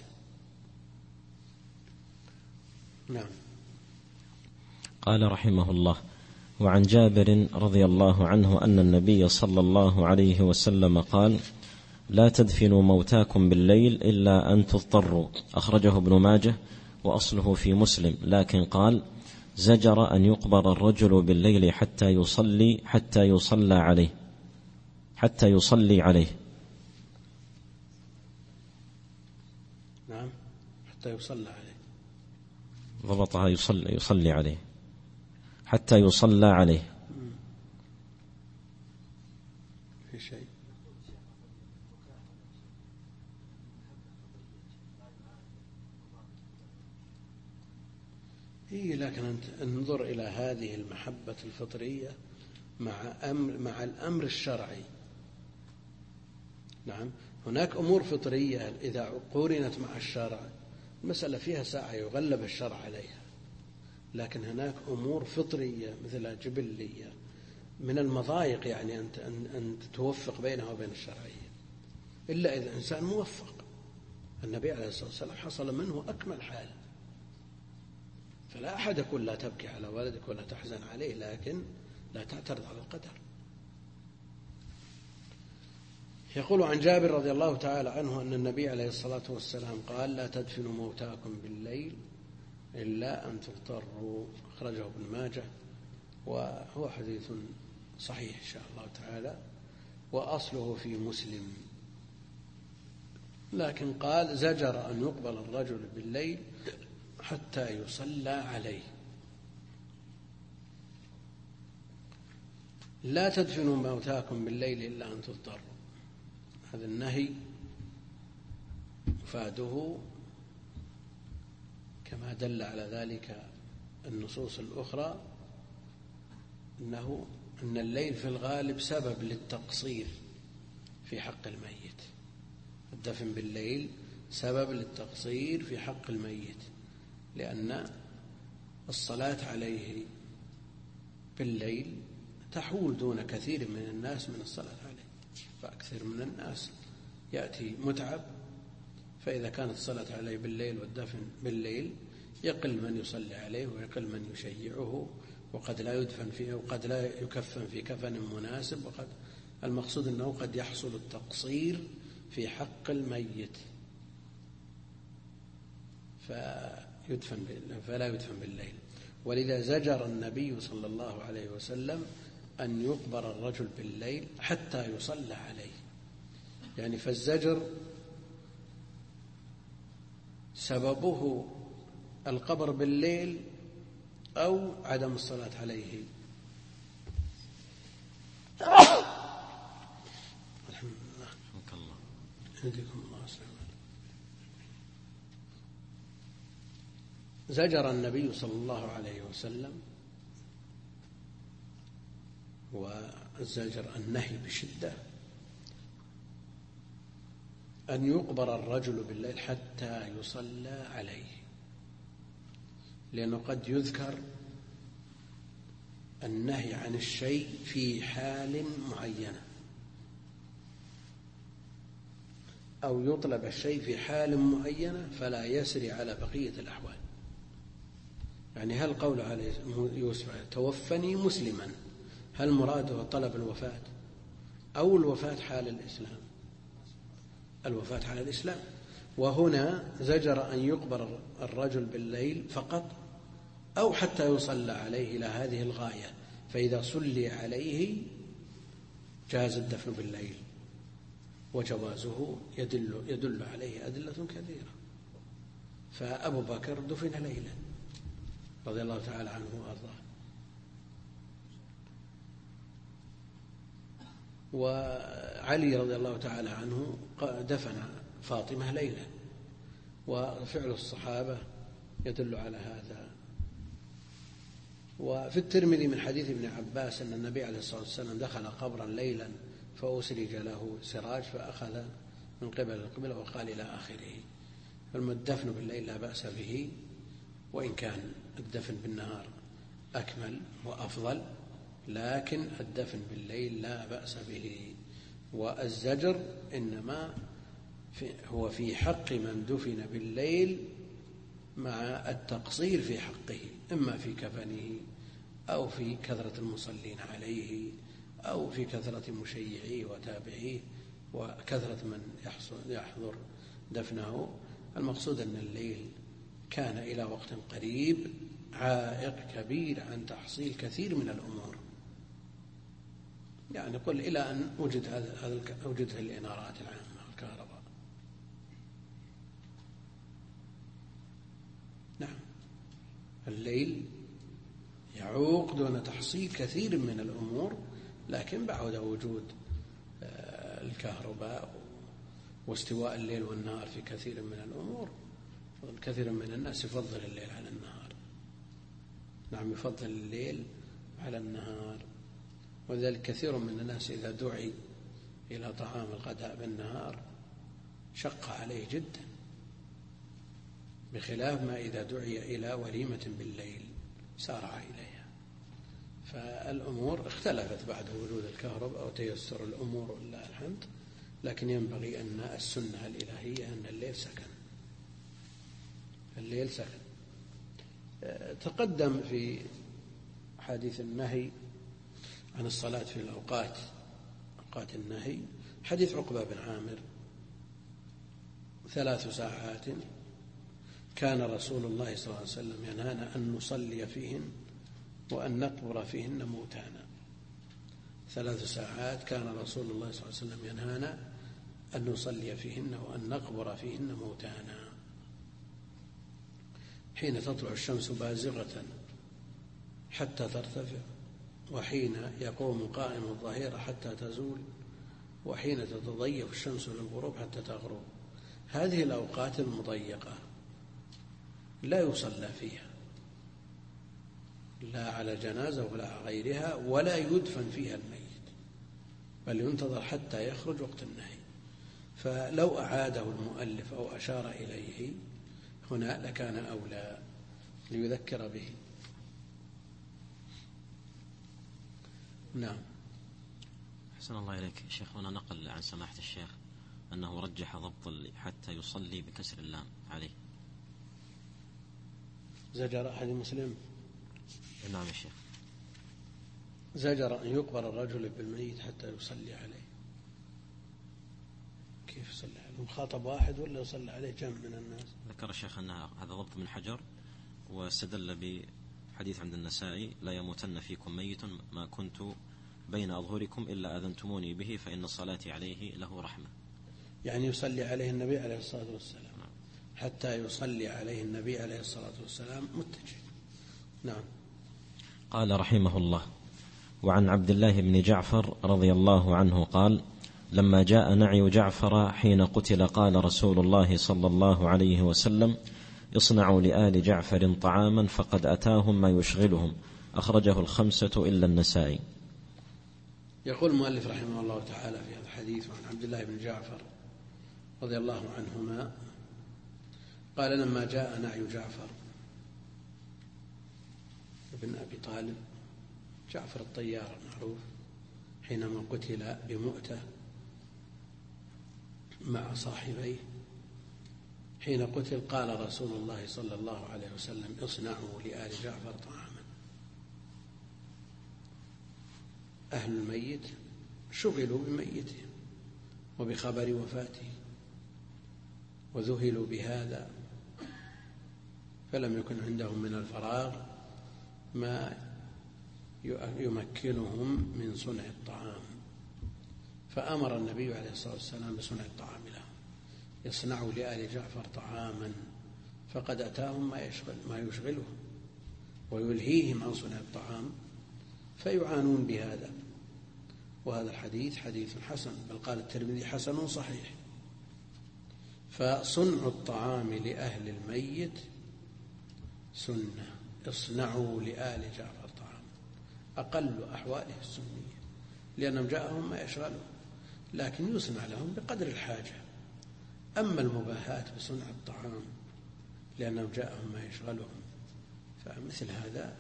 S1: نعم.
S2: قال رحمه الله: وعن جابر رضي الله عنه أن النبي صلى الله عليه وسلم قال: لا تدفنوا موتاكم بالليل إلا أن تضطروا. أخرجه ابن ماجه وأصله في مسلم، لكن قال: زجر أن يقبر الرجل بالليل حتى يصلى عليه.
S1: نعم، حتى يصلى عليه.
S2: ضبطها يصلي عليه، حتى يصلى عليه.
S1: في شيء. لكن أنت انظر إلى هذه المحبة الفطرية مع الأمر الشرعي. نعم، هناك أمور فطرية إذا قورنت مع الشرع المسألة فيها ساعة يغلب الشرع عليها، لكن هناك أمور فطرية مثل جبلية من المضايق يعني أن توفق بينها وبين الشرعية، إلا إذا إنسان موفق. النبي عليه الصلاة والسلام حصل منه أكمل حال، فلا أحد يقول لا تبكي على ولدك ولا تحزن عليه، لكن لا تعترض على القدر. يقول عن جابر رضي الله تعالى عنه أن النبي عليه الصلاة والسلام قال: لا تدفنوا موتاكم بالليل إلا أن تضطروا. أخرجه ابن ماجه، وهو حديث صحيح إن شاء الله تعالى، وأصله في مسلم. لكن قال: زجر أن يقبل الرجل بالليل حتى يصلى عليه. لا تدفنوا موتاكم بالليل إلا أن تضطروا. هذا النهي مفاده كما دل على ذلك النصوص الأخرى أن الليل في الغالب سبب للتقصير في حق الميت. الدفن بالليل سبب للتقصير في حق الميت، لأن الصلاة عليه بالليل تحول دون كثير من الناس من الصلاة عليه، فأكثر من الناس يأتي متعب، فإذا كانت الصلاة عليه بالليل والدفن بالليل يقل من يصلي عليه ويقل من يشيعه، وقد لا يدفن فيه وقد لا يكفن في كفن مناسب، وقد المقصود أنه قد يحصل التقصير في حق الميت فلا يدفن بالليل. ولذا زجر النبي صلى الله عليه وسلم أن يقبر الرجل بالليل حتى يصلى عليه، يعني فالزجر سببه القبر بالليل أو عدم الصلاة عليه. الحمد لله. يهديكم الله. زجر النبي صلى الله عليه وسلم، والزجر النهي بشدة، أن يقبر الرجل بالليل حتى يصلى عليه، لأنه قد يذكر النهي عن الشيء في حال معينة، أو يطلب الشيء في حال معينة فلا يسري على بقية الأحوال. يعني هل قول عليه يوسف توفني مسلما هل مراده طلب الوفاة أو الوفاة حال الإسلام. الوفاة حال الإسلام. وهنا زجر أن يقبر الرجل بالليل فقط أو حتى يصلى عليه إلى هذه الغاية، فإذا صلي عليه جاز الدفن بالليل، وجوازه يدل عليه أدلة كثيرة. فأبو بكر دفن ليلا رضي الله تعالى عنه وأرضاه، وعلي رضي الله تعالى عنه دفن فاطمة ليلا، وفعل الصحابة يدل على هذا. وفي الترمذي من حديث ابن عباس أن النبي عليه الصلاة والسلام دخل قبرا ليلا فأسرج له سراج فأخذ من قبل القبلة وقال إلى آخره. فالدفن بالليل لا بأس به، وإن كان الدفن بالنهار أكمل وأفضل، لكن الدفن بالليل لا بأس به. والزجر إنما هو في حق من دفن بالليل مع التقصير في حقه، إما في كفنه أو في كثرة المصلين عليه أو في كثرة مشيعيه وتابعيه وكثرة من يحضر دفنه. المقصود أن الليل كان إلى وقت قريب عائق كبير عن تحصيل كثير من الأمور، يعني قل إلى أن وجدت الإنارات العامة الكهرباء. نعم، الليل يعوق دون تحصيل كثير من الأمور، لكن بعد وجود الكهرباء واستواء الليل والنهار في كثير من الأمور، كثير من الناس يفضل الليل على النهار. نعم، يفضل الليل على النهار، ولذلك كثير من الناس إذا دعي إلى طعام الغداء بالنهار شق عليه جدا، بخلاف ما إذا دعي إلى وليمة بالليل سارع إليها. فالأمور اختلفت بعد وجود الكهرباء أو تيسر الأمور ولله الحمد، لكن ينبغي أن السنة الإلهية أن الليل سكن. الليل سكن. تقدم في حديث النهي عن الصلاة في الأوقات، أوقات النهي، حديث عقبة بن عامر 3 ساعات كان رسول الله صلى الله عليه وسلم ينهانا أن نصلي فيهن وأن نقبر فيهن موتانا. 3 ساعات كان رسول الله صلى الله عليه وسلم ينهانا أن نصلي فيهن وأن نقبر فيهن موتانا: حين تطلع الشمس بازغة حتى ترتفع، وحين يقوم قائم الظهيرة حتى تزول، وحين تتضيف الشمس للغروب حتى تغرب. هذه الأوقات المضيقة لا يصلى فيها لا على جنازة ولا على غيرها، ولا يدفن فيها الميت، بل ينتظر حتى يخرج وقت النهي. فلو أعاده المؤلف أو أشار إليه هنا لكان أولى ليذكر به. نعم.
S2: أحسن الله إليك شيخ. هنا نقل عن سماحة الشيخ أنه رجح ضبط حتى يصلي بكسر اللام عليه.
S1: زجر أحد مسلم.
S2: نعم يا شيخ.
S1: زجر أن يقبر الرجل بالميت حتى يصلي عليه. كيف يصلي عليه؟ مخاطب واحد ولا يصلي عليه جمع من الناس؟
S2: ذكر الشيخ أن هذا ضبط من حجر، واستدل بحديث عند النسائي: لا يموتن فيكم ميت ما كنت بين أظهركم إلا أذنتموني به فإن صلاتي عليه له رحمة.
S1: يعني يصلي عليه النبي عليه الصلاة والسلام. نعم. حتى يصلي عليه النبي عليه الصلاة والسلام متجه. نعم.
S2: قال رحمه الله: وعن عبد الله بن جعفر رضي الله عنه قال: لما جاء نعي جعفر حين قتل قال رسول الله صلى الله عليه وسلم: اصنعوا لآل جعفر طعاما فقد أتاهم ما يشغلهم. أخرجه 5 إلا النسائي.
S1: يقول المؤلف رحمه الله تعالى في هذا الحديث عن عبد الله بن جعفر رضي الله عنهما قال: لما جاء نعي جعفر ابن أبي طالب، جعفر الطيار المعروف، حينما قتل بمؤتة مع صاحبيه، حين قتل قال رسول الله صلى الله عليه وسلم: اصنعوا لآل جعفر طعاما. أهل الميت شغلوا بميتهم وبخبر وفاته وذهلوا بهذا، فلم يكن عندهم من الفراغ ما يمكنهم من صنع الطعام، فأمر النبي عليه الصلاة والسلام بصنع الطعام لهم، يصنعوا لآل جعفر طعاما، فقد أتاهم ما يشغلهم ويلهيهم عن صنع الطعام فيعانون بهذا. وهذا الحديث حديث حسن، بل قال الترمذي حسن صحيح. فصنع الطعام لأهل الميت سنة، اصنعوا لآل جعفر طعام، أقل أحواله السنية، لأنهم جاءهم ما يشغلهم، لكن يصنع لهم بقدر الحاجة. أما المباهات بصنع الطعام لأنهم جاءهم ما يشغلهم، فمثل هذا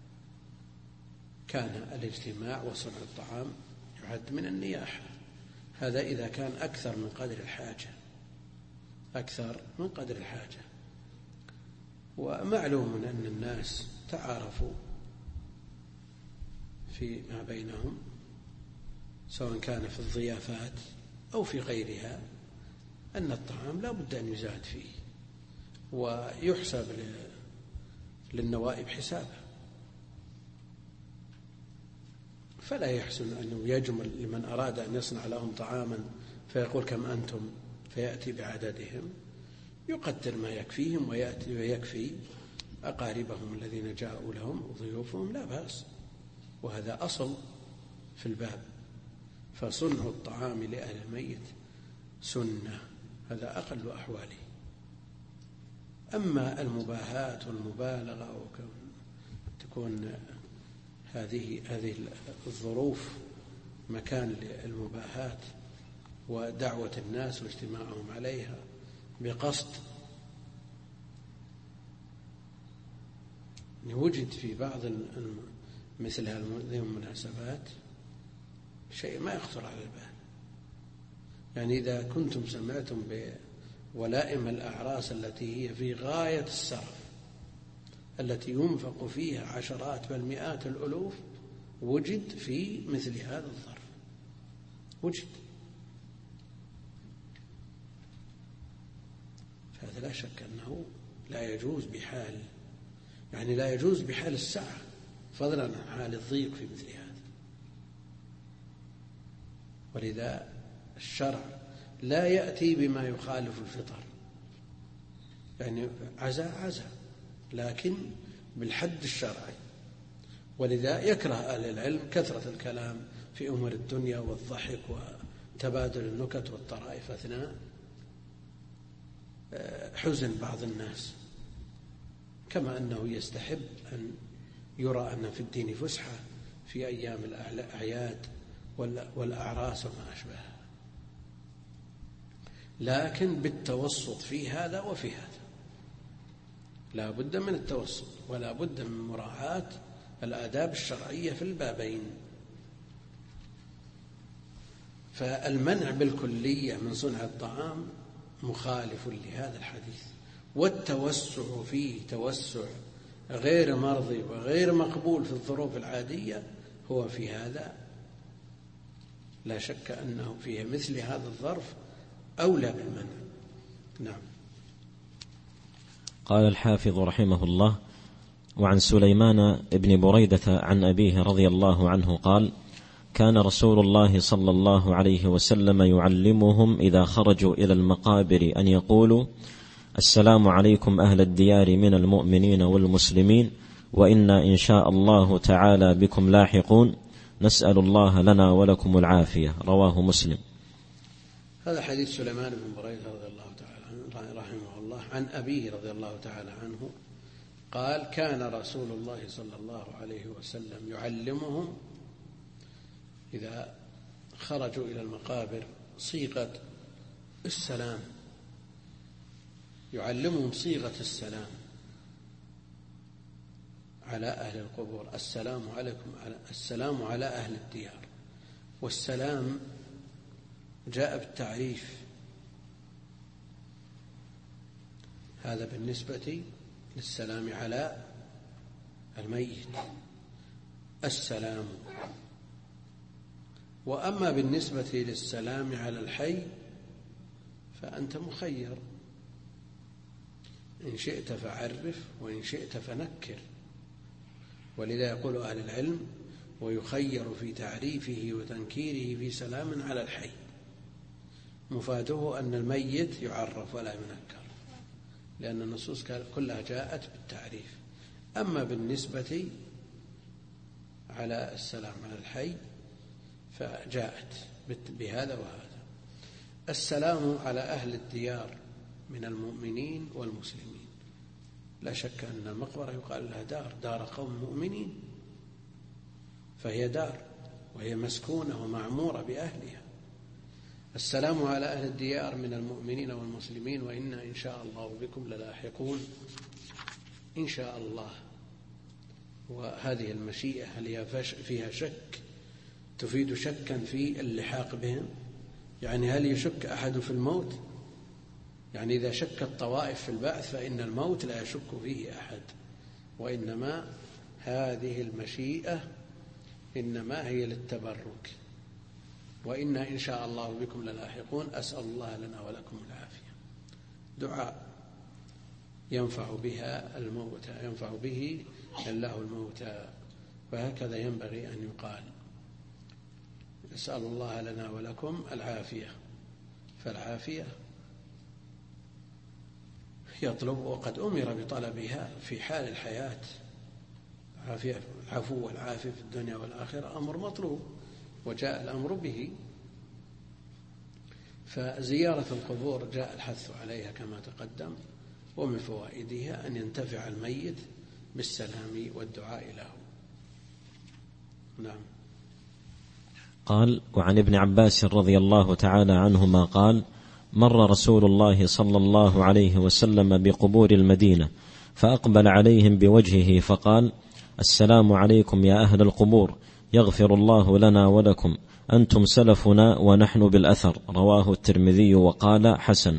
S1: كان الاجتماع وصنع الطعام يعد من النياحة. هذا إذا كان أكثر من قدر الحاجة، أكثر من قدر الحاجة. ومعلوم أن الناس تعارفوا فيما بينهم، سواء كان في الضيافات أو في غيرها، أن الطعام لا بد أن يزاد فيه ويحسب للنوائب حسابه، فلا يحسن أنه يجمل لمن أراد أن يصنع لهم طعاما فيقول كم أنتم، فيأتي بعددهم، يقدر ما يكفيهم ويأتي ويكفي أقاربهم الذين جاءوا لهم وضيوفهم، لا بأس، وهذا أصل في الباب. فصنع الطعام لأهل الميت سنة، هذا أقل أحواله. أما المباهات والمبالغة تكون هذه الظروف مكان للمباهات ودعوة الناس واجتماعهم عليها بقصد، وجد في بعض مثل هذه المناسبات شيء ما يخطر على البال. يعني إذا كنتم سمعتم بولائم الأعراس التي هي في غاية السرف، التي ينفق فيها عشرات بل مئات الألوف، وجد في مثل هذا الظرف، وجد. فهذا لا شك أنه لا يجوز بحال، يعني لا يجوز بحال السعة، فضلا عن حال الضيق في مثل هذا. ولذا الشرع لا يأتي بما يخالف الفطر، يعني عزاء لكن بالحد الشرعي. ولذا يكره أهل العلم كثرة الكلام في أمور الدنيا والضحك وتبادل النكت والطرائف أثناء حزن بعض الناس، كما أنه يستحب أن يرى أن في الدين فسحة في أيام الأعياد والأعراس وما أشبهها، لكن بالتوسط في هذا وفي هذا، لا بد من التوسط ولا بد من مراعاة الآداب الشرعية في البابين. فالمنع بالكلية من صنع الطعام مخالف لهذا الحديث، والتوسع فيه توسع غير مرضي وغير مقبول في الظروف العادية هو في هذا لا شك أنه فيه مثل هذا الظرف أولى بالمنع. نعم.
S2: قال الحافظ رحمه الله: وعن سليمان بن بريدة عن أبيه رضي الله عنه قال: كان رسول الله صلى الله عليه وسلم يعلمهم إذا خرجوا إلى المقابر أن يقولوا: السلام عليكم أهل الديار من المؤمنين والمسلمين، وإنا إن شاء الله تعالى بكم لاحقون، نسأل الله لنا ولكم العافية. رواه مسلم.
S1: هذا حديث سليمان بن بريدة رضي الله تعالى عنه رحمه الله عن أبيه رضي الله تعالى عنه قال: كان رسول الله صلى الله عليه وسلم يعلمهم إذا خرجوا إلى المقابر صيغة السلام، يعلمهم صيغة السلام على أهل القبور: السلام عليكم، السلام على أهل الديار. والسلام جاء بالتعريف، هذا بالنسبة للسلام على الميت. السلام وأما بالنسبة للسلام على الحي فأنت مخير، إن شئت فعرف وإن شئت فنكر. ولذا يقول أهل العلم: ويخير في تعريفه وتنكيره في سلام على الحي. مفاده أن الميت يعرف ولا ينكر، لأن النصوص كلها جاءت بالتعريف. أما بالنسبة على السلام على الحي فجاءت بهذا وهذا. السلام على أهل الديار من المؤمنين والمسلمين. لا شك أن المقبرة يقال لها دار قوم مؤمنين، فهي دار وهي مسكونة ومعمورة بأهلها. السلام على أهل الديار من المؤمنين والمسلمين وإنا إن شاء الله بكم للاحقون. إن شاء الله، وهذه المشيئة هل هي فيها شك؟ تفيد شكا في اللحاق بهم؟ يعني هل يشك أحد في الموت؟ يعني إذا شك الطوائف في البعث فإن الموت لا يشك فيه أحد، وإنما هذه المشيئة إنما هي للتبرك. وإنا إن شاء الله بكم للاحقون. أسأل الله لنا ولكم العافية. دعاء ينفع به الله الموتى، وهكذا ينبغي أن يقال: أسأل الله لنا ولكم العافية. فالعافية يطلب، وقد أمر بطلبها في حال الحياة. العفو والعافية في الدنيا والآخرة أمر مطلوب، وجاء الأمر به. فزيارة القبور جاء الحث عليها كما تقدم، ومن فوائدها أن ينتفع الميت بالسلام والدعاء له. نعم.
S2: قال: وعن ابن عباس رضي الله تعالى عنهما قال: مر رسول الله صلى الله عليه وسلم بقبور المدينة فأقبل عليهم بوجهه فقال: السلام عليكم يا أهل القبور، يغفر الله لنا ولكم، أنتم سلفنا ونحن بالأثر. رواه الترمذي وقال: حسن.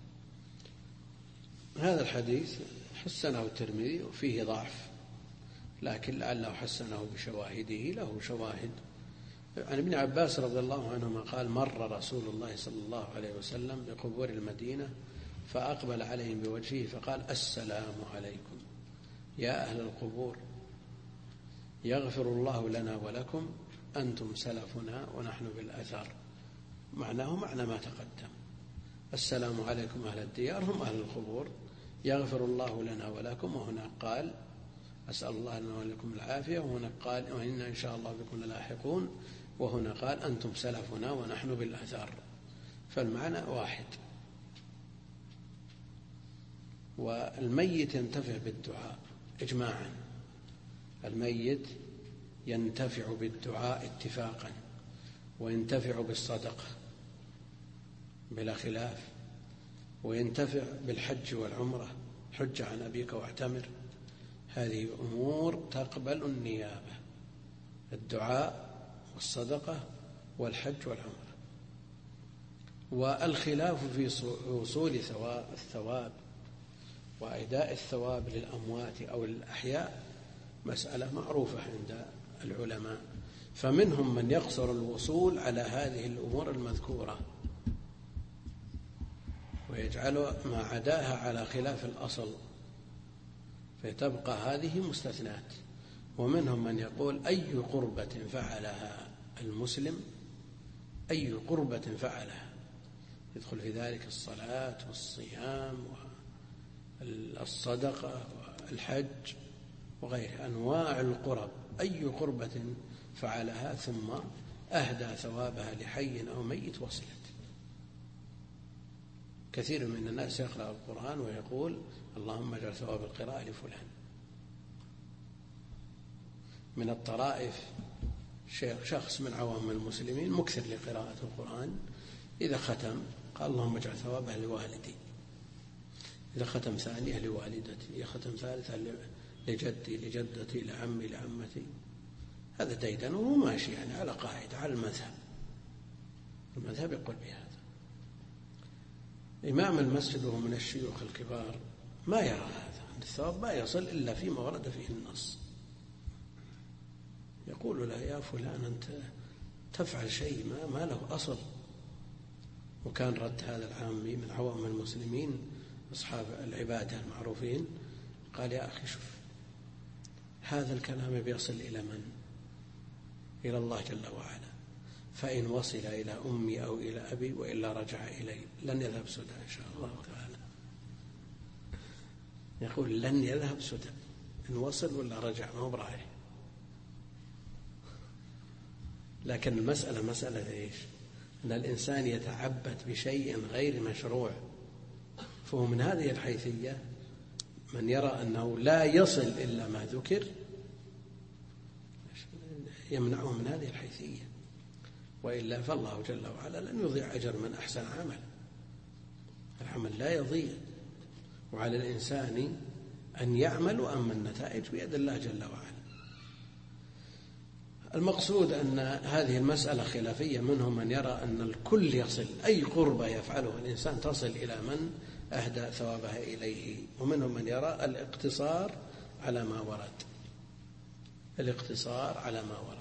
S1: هذا الحديث حسنه الترمذي وفيه ضعف، لكن لعله حسنه بشواهده، له شواهد. عن ابن عباس رضي الله عنهما قال: مر رسول الله صلى الله عليه وسلم بقبور المدينة فأقبل عليهم بوجهه فقال: السلام عليكم يا أهل القبور، يغفر الله لنا ولكم، أنتم سلفنا ونحن بالأثر. معناه معنى ما تقدم: السلام عليكم أهل الديار هم أهل القبور، يغفر الله لنا ولكم. وهنا قال: أسأل الله لنا ولكم العافية. وهنا قال: وإنا إن شاء الله بكم للاحقون. وهنا قال: أنتم سلفنا ونحن بالأثر. فالمعنى واحد. والميت ينتفع بالدعاء إجماعا، الميت ينتفع بالدعاء اتفاقا، وينتفع بالصدقة بلا خلاف، وينتفع بالحج والعمرة، حج عن أبيك واعتمر. هذه أمور تقبل النيابة: الدعاء والصدقة والحج والعمرة. والخلاف في وصول الثواب وإيداء الثواب للأموات أو للأحياء مسألة معروفة عند العلماء، فمنهم من يقصر الوصول على هذه الأمور المذكورة ويجعل ما عداها على خلاف الأصل، فتبقى هذه مستثنات. ومنهم من يقول: أي قربة فعلها المسلم، أي قربة فعلها، يدخل في ذلك الصلاة والصيام والصدقة والحج وغير أنواع القرب، أي قربة فعلها ثم أهدى ثوابها لحي أو ميت وصلت. كثير من الناس يقرأ القرآن ويقول: اللهم اجعل ثواب القراءة لفلان. من الطرائف شخص من عوام المسلمين مكثر لقراءة القرآن، إذا ختم قال: اللهم اجعل ثوابها لوالدي، إذا ختم ثانية لوالدتي، إذا ختم ثالثة لجدي لجدتي لعمي لعمتي. هذا ديدن وهو ماشي يعني على قاعدة، على المذهب يقول بهذا. إمام المسجد وهو من الشيوخ الكبار ما يرى هذا، الثواب ما يصل إلا فيما ورد فيه النص. يقول له: يا فلان أنت تفعل شيء ما له أصل. وكان رد هذا العامي من عوام المسلمين أصحاب العبادة المعروفين، قال: يا أخي شوف، هذا الكلام بيصل إلى من؟ إلى الله جل وعلا، فإن وصل إلى أمي أو إلى أبي وإلا رجع إلي لن يذهب سدى إن شاء الله تعالى. يقول لن يذهب سدى، إن وصل ولا رجع ما هو برايه. لكن المسألة مسألة إيش؟ أن الإنسان يتعبد بشيء غير مشروع، فهو من هذه الحيثية من يرى أنه لا يصل إلا ما ذكر يمنعه من هذه الحيثية، وإلا فالله جل وعلا لن يضيع أجر من أحسن عمل. العمل لا يضيع، وعلى الإنسان أن يعمل، وأما النتائج بيد الله جل وعلا. المقصود أن هذه المسألة خلافية، منهم من يرى أن الكل يصل، أي قربة يفعله الإنسان تصل إلى من أهدى ثوابها إليه، ومنهم من يرى الاقتصار على ما ورد، الاقتصار على ما ورد.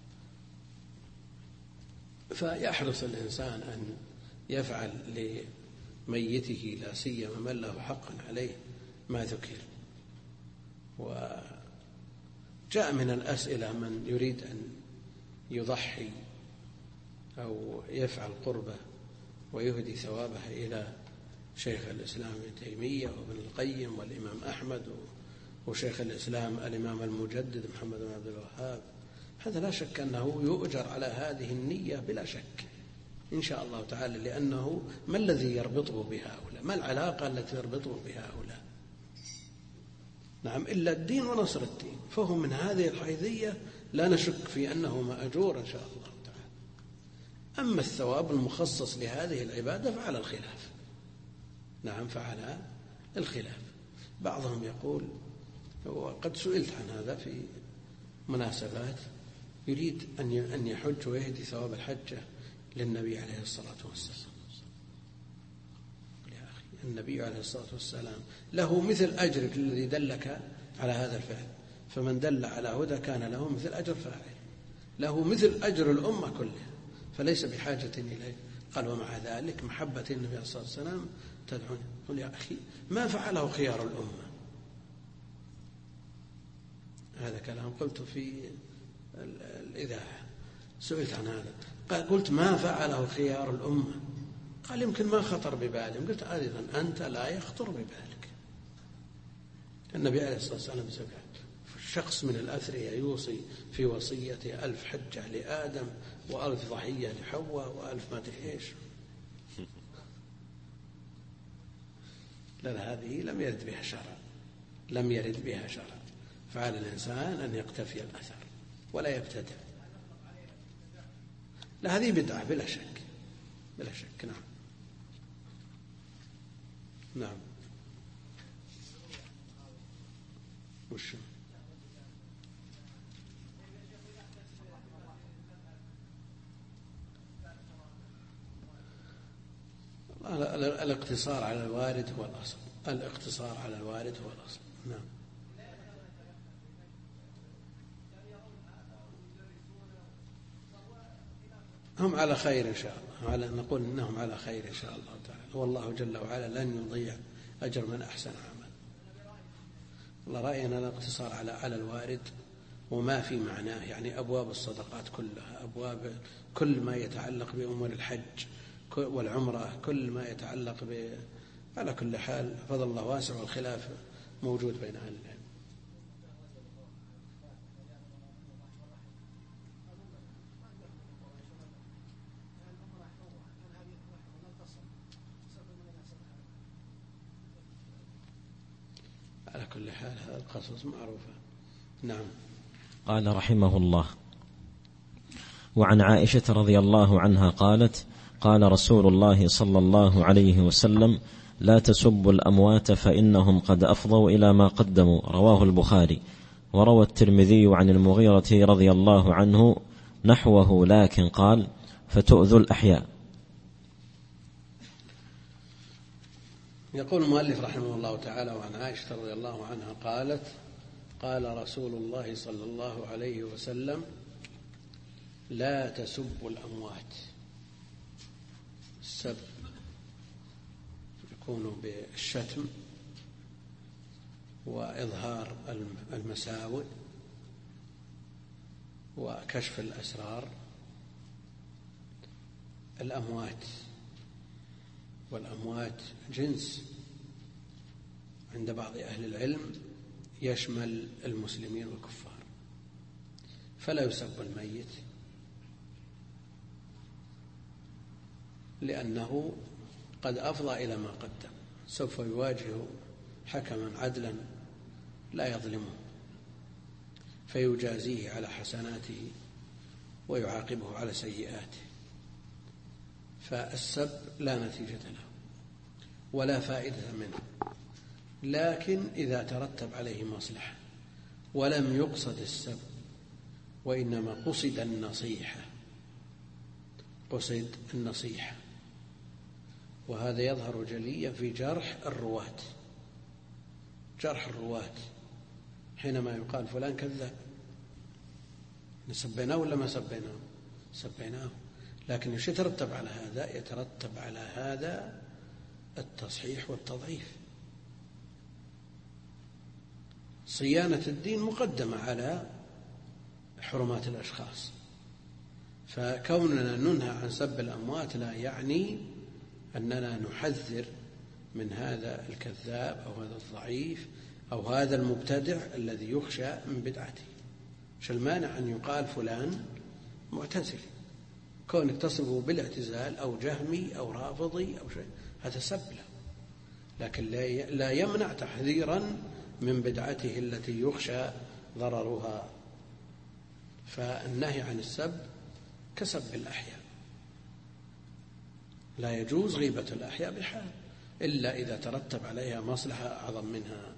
S1: فيحرص الإنسان أن يفعل لميته لا سيما من له حق عليه ما ذكر. وجاء من الأسئلة من يريد أن يضحي أو يفعل قربة ويهدي ثوابها إلى شيخ الإسلام ابن تيمية وابن القيم والإمام أحمد وشيخ الإسلام الإمام المجدد محمد بن عبد الوهاب، هذا لا شك أنه يؤجر على هذه النية بلا شك إن شاء الله تعالى، لأنه ما الذي يربطه بهؤلاء؟ ما العلاقة التي تربطه بهؤلاء؟ نعم، إلا الدين ونصر الدين، فهو من هذه الحيثية لا نشك في أنه مأجور إن شاء الله تعالى. أما الثواب المخصص لهذه العبادة فعلى الخلاف. نعم، فعلى الخلاف. بعضهم يقول، وقد سئلت عن هذا في مناسبات، يريد أن يحج ويهدي ثواب الحجة للنبي عليه الصلاة والسلام. يا أخي، النبي عليه الصلاة والسلام له مثل أجرك الذي دلك على هذا الفعل، فمن دل على هدى كان له مثل أجر فاعل، له مثل أجر الأمة كلها، فليس بحاجة إليه. قال: ومع ذلك محبة النبي عليه الصلاة والسلام تدعوني. قل يا أخي، ما فعله خيار الأمة؟ هذا كلام قلت في الإذاعة، سئلت عن هذا، قلت: ما فعله خيار الأمة؟ قال: يمكن ما خطر ببالهم. قلت: أيضا أنت لا يخطر ببالك. النبي عليه الصلاة والسلام سكت. شخص من الأثرياء يوصي في وصيته 1000 حجة لآدم و1000 ضحية لحواء و1000 ما أدري إيش. لا، هذه لم يرد بها شرع، لم يرد بها شرع. فعلى الإنسان أن يقتفي الأثر ولا يبتدع. لا، هذه بدعة بلا شك، بلا شك. نعم، نعم. وش الاقتصار على الوارد هو الأصل، الاقتصار على الوارد هو الأصل. نعم. هم على خير إن شاء الله، على نقول إنهم على خير إن شاء الله تعالى، والله جل وعلا لن يضيع أجر من أحسن عمل. والله رأينا الاقتصار على الوارد وما في معناه، يعني أبواب الصدقات كلها، أبواب كل ما يتعلق بأمور الحج والعمرة، كل ما يتعلق على كل حال فضل الله واسع، والخلاف موجود بين أهل العلم. على كل حال هذا القصص معروفة. نعم.
S2: قال رحمه الله: وعن عائشة رضي الله عنها قالت: قال رسول الله صلى الله عليه وسلم: لا تسبوا الأموات فإنهم قد أفضوا إلى ما قدموا. رواه البخاري. وروى الترمذي عن المغيرة رضي الله عنه نحوه، لكن قال: فتؤذوا الأحياء.
S1: يقول المؤلف رحمه الله تعالى: وعن عائشة رضي الله عنها قالت: قال رسول الله صلى الله عليه وسلم: لا تسبوا الأموات. السب يكون بالشتم وإظهار المساوئ وكشف الأسرار. الأموات، والأموات جنس عند بعض أهل العلم يشمل المسلمين والكفار، فلا يسب الميت لأنه قد أفضى إلى ما قدم، سوف يواجه حكما عدلا لا يظلمه فيجازيه على حسناته ويعاقبه على سيئاته. فالسب لا نتيجة له ولا فائدة منه، لكن إذا ترتب عليه مصلحة ولم يقصد السب وإنما قصد النصيحة، وهذا يظهر جليا في جرح الرواة حينما يقال فلان كذاب، نسبيناه ولا ما سبيناه؟ سبيناه، لكن ايش يترتب على هذا؟ يترتب على هذا التصحيح والتضعيف. صيانة الدين مقدمة على حرمات الأشخاص، فكوننا ننهى عن سب الأموات لا يعني أننا نحذر من هذا الكذاب أو هذا الضعيف أو هذا المبتدع الذي يخشى من بدعته. مش المانع أن يقال فلان معتزلي، كونك تصفه بالاعتزال أو جهمي أو رافضي أو شيء، هذا سب له، لكن لا يمنع تحذيرا من بدعته التي يخشى ضررها. فالنهي عن السب كسب الأحياء، لا يجوز غيبة الأحياء بحال إلا إذا ترتب عليها مصلحة أعظم منها.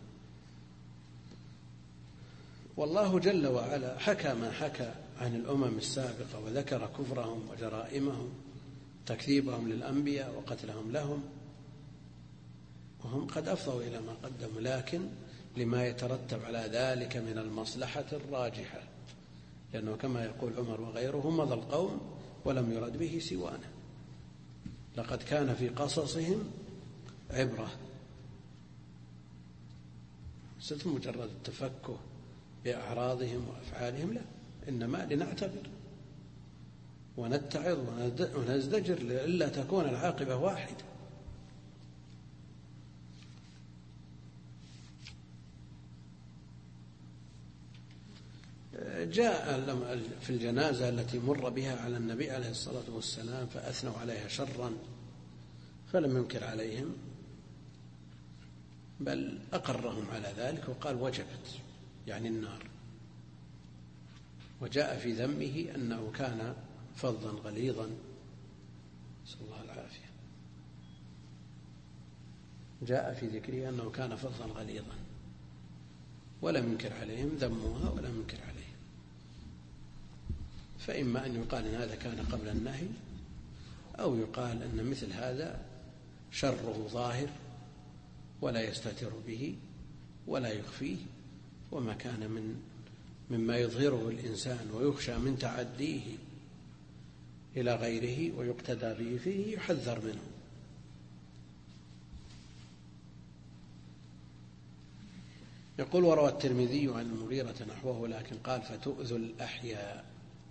S1: والله جل وعلا حكى ما حكى عن الأمم السابقة وذكر كفرهم وجرائمهم، تكذيبهم للأنبياء وقتلهم لهم، وهم قد أفضوا إلى ما قدموا، لكن لما يترتب على ذلك من المصلحة الراجحة، لأنه كما يقول عمر وغيره مضى القوم ولم يرد به سوانا، لقد كان في قصصهم عبرة. ليست مجرد التفكه بأعراضهم وأفعالهم، لا، إنما لنعتبر ونتعظ ونزدجر إلا تكون العاقبة واحدة. جاء في الجنازة التي مر بها على النبي عليه الصلاة والسلام فأثنوا عليها شرا فلم ينكر عليهم، بل أقرهم على ذلك وقال وجبت، يعني النار. وجاء في ذمه أنه كان فظا غليظا، نسأل الله العافية، جاء في ذكره أنه كان فظا غليظا ولم ينكر عليهم، ذموها ولم ينكر عليهم. فإما أن يقال أن هذا كان قبل النهي، أو يقال أن مثل هذا شره ظاهر ولا يستتر به ولا يخفيه، وما كان مما يظهره الإنسان ويخشى من تعديه إلى غيره ويقتدى به فيه يحذر منه. يقول وروى الترمذي عن المغيرة نحوه، لكن قال فتؤذوا الأحياء،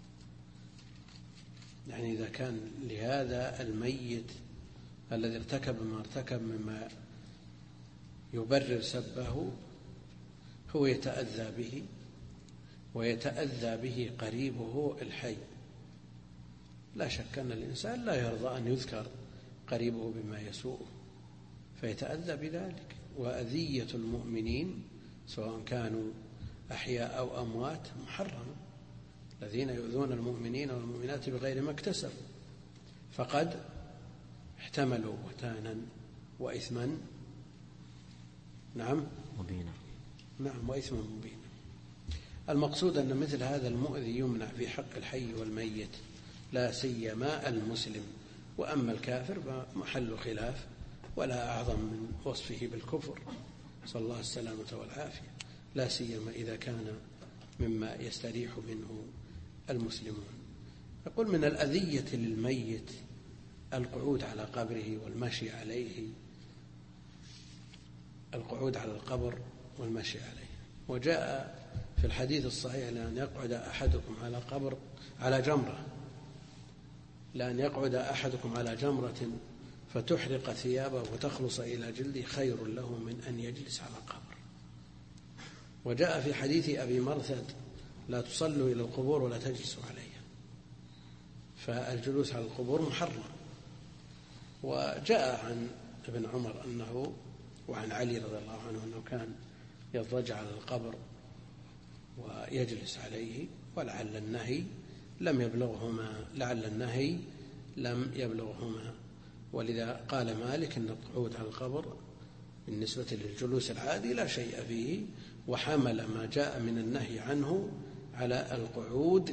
S1: يعني إذا كان لهذا الميت الذي ارتكب ما ارتكب مما يبرر سبه هو يتأذى به ويتأذى به قريبه الحي، لا شك أن الإنسان لا يرضى أن يذكر قريبه بما يسوءه فيتأذى بذلك. وأذية المؤمنين سواء كانوا أحياء أو أموات محرم، الذين يؤذون المؤمنين والمؤمنات بغير ما اكتسبوا فقد احتملوا بهتانا وإثما
S2: مبينا.
S1: نعم، وإثما مبينا. المقصود أن مثل هذا المؤذي يمنع في حق الحي والميت، لا سيما المسلم، وأما الكافر فمحل خلاف ولا أعظم من وصفه بالكفر، صلى الله السلامة والعافية، لا سيما إذا كان مما يستريح منه المسلمون. يقول من الأذية للميت القعود على قبره والمشي عليه، القعود على القبر والمشي عليه. وجاء في الحديث الصحيح لأن يقعد أحدكم على قبر على جمرة، لأن يقعد أحدكم على جمرة فتحرق ثيابه وتخلص إلى جلده خير له من أن يجلس على قبر. وجاء في حديث أبي مرثد لا تصلوا إلى القبور ولا تجلسوا عليها، فالجلوس على القبور محرم. وجاء عن ابن عمر أنه وعن علي رضي الله عنه أنه كان يضطجع على القبر ويجلس عليه، ولعل النهي لم يبلغهما، ولذا قال مالك أن القعود على القبر بالنسبة للجلوس العادي لا شيء فيه، وحمل ما جاء من النهي عنه على القعود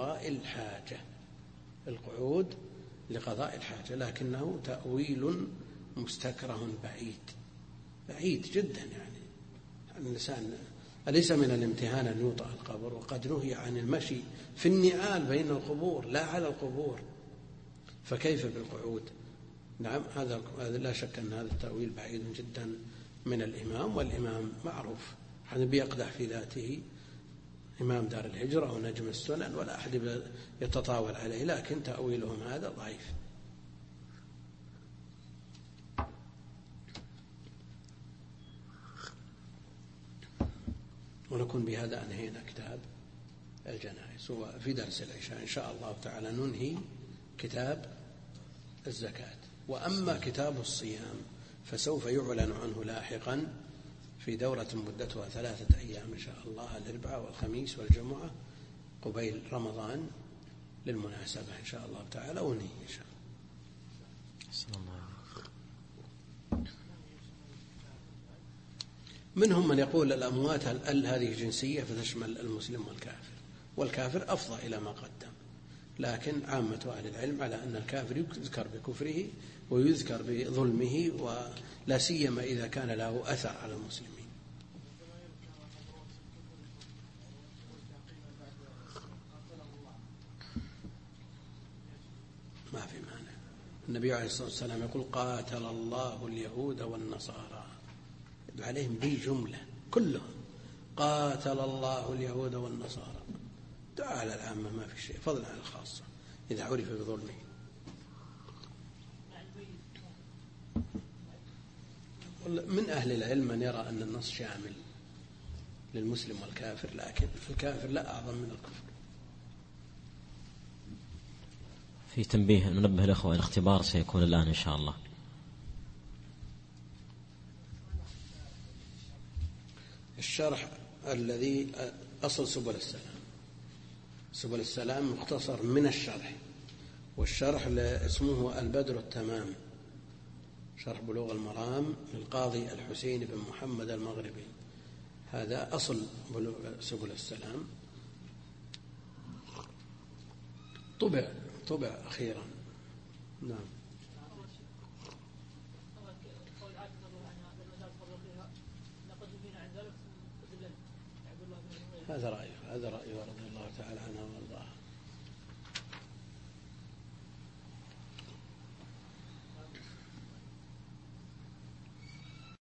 S1: لقضاء الحاجة، لكنه تأويل مستكره بعيد جدا. يعني الإنسان أليس من الامتهان أن يوطأ القبر؟ وقد نهي عن المشي في النعال بين القبور لا على القبور، فكيف بالقعود؟ نعم، هذا لا شك أن هذا التأويل بعيد جدا من الإمام، والإمام معروف حنبي يقدح في ذاته، إمام دار الهجرة ونجم السنن ولا أحد يتطاول عليه، لكن تأويلهم هذا ضعيف. ونكون بهذا أنهينا كتاب الجنائز، وفي درس العشاء إن شاء الله تعالى ننهي كتاب الزكاة. وأما كتاب الصيام فسوف يعلن عنه لاحقا في دورة مدتها 3 أيام إن شاء الله، الأربعاء والخميس والجمعة قبيل رمضان للمناسبة إن شاء الله تعالى، ونهي إن شاء الله. منهم من يقول الأموات هذه جنسية فتشمل المسلم والكافر أفضى إلى ما قدم، لكن عامة أهل العلم على أن الكافر يذكر بكفره ويذكر بظلمه، ولا سيما إذا كان له أثر على المسلمين. ما في مانع. النبي عليه الصلاة والسلام يقول قاتل الله اليهود والنصارى، يدعو عليهم بالجملة كلهم، قاتل الله اليهود والنصارى، دعاء على العامة ما في شيء، فضلا عن الخاصة إذا عرف بظلمه. من أهل العلم من يرى أن النص شامل للمسلم والكافر، لكن الكافر لا أعظم من الكفر.
S2: في تنبيه ننبه الأخوة، الاختبار سيكون الآن إن شاء الله.
S1: الشرح الذي أصل سبل السلام مختصر من الشرح، والشرح اسمه البدر التمام، شرح بلوغ المرام للقاضي الحسين بن محمد المغربي، هذا أصل سبل السلام، طبع أخيرا. نعم. هذا رأيه رضي الله تعالى عنه وارضاه.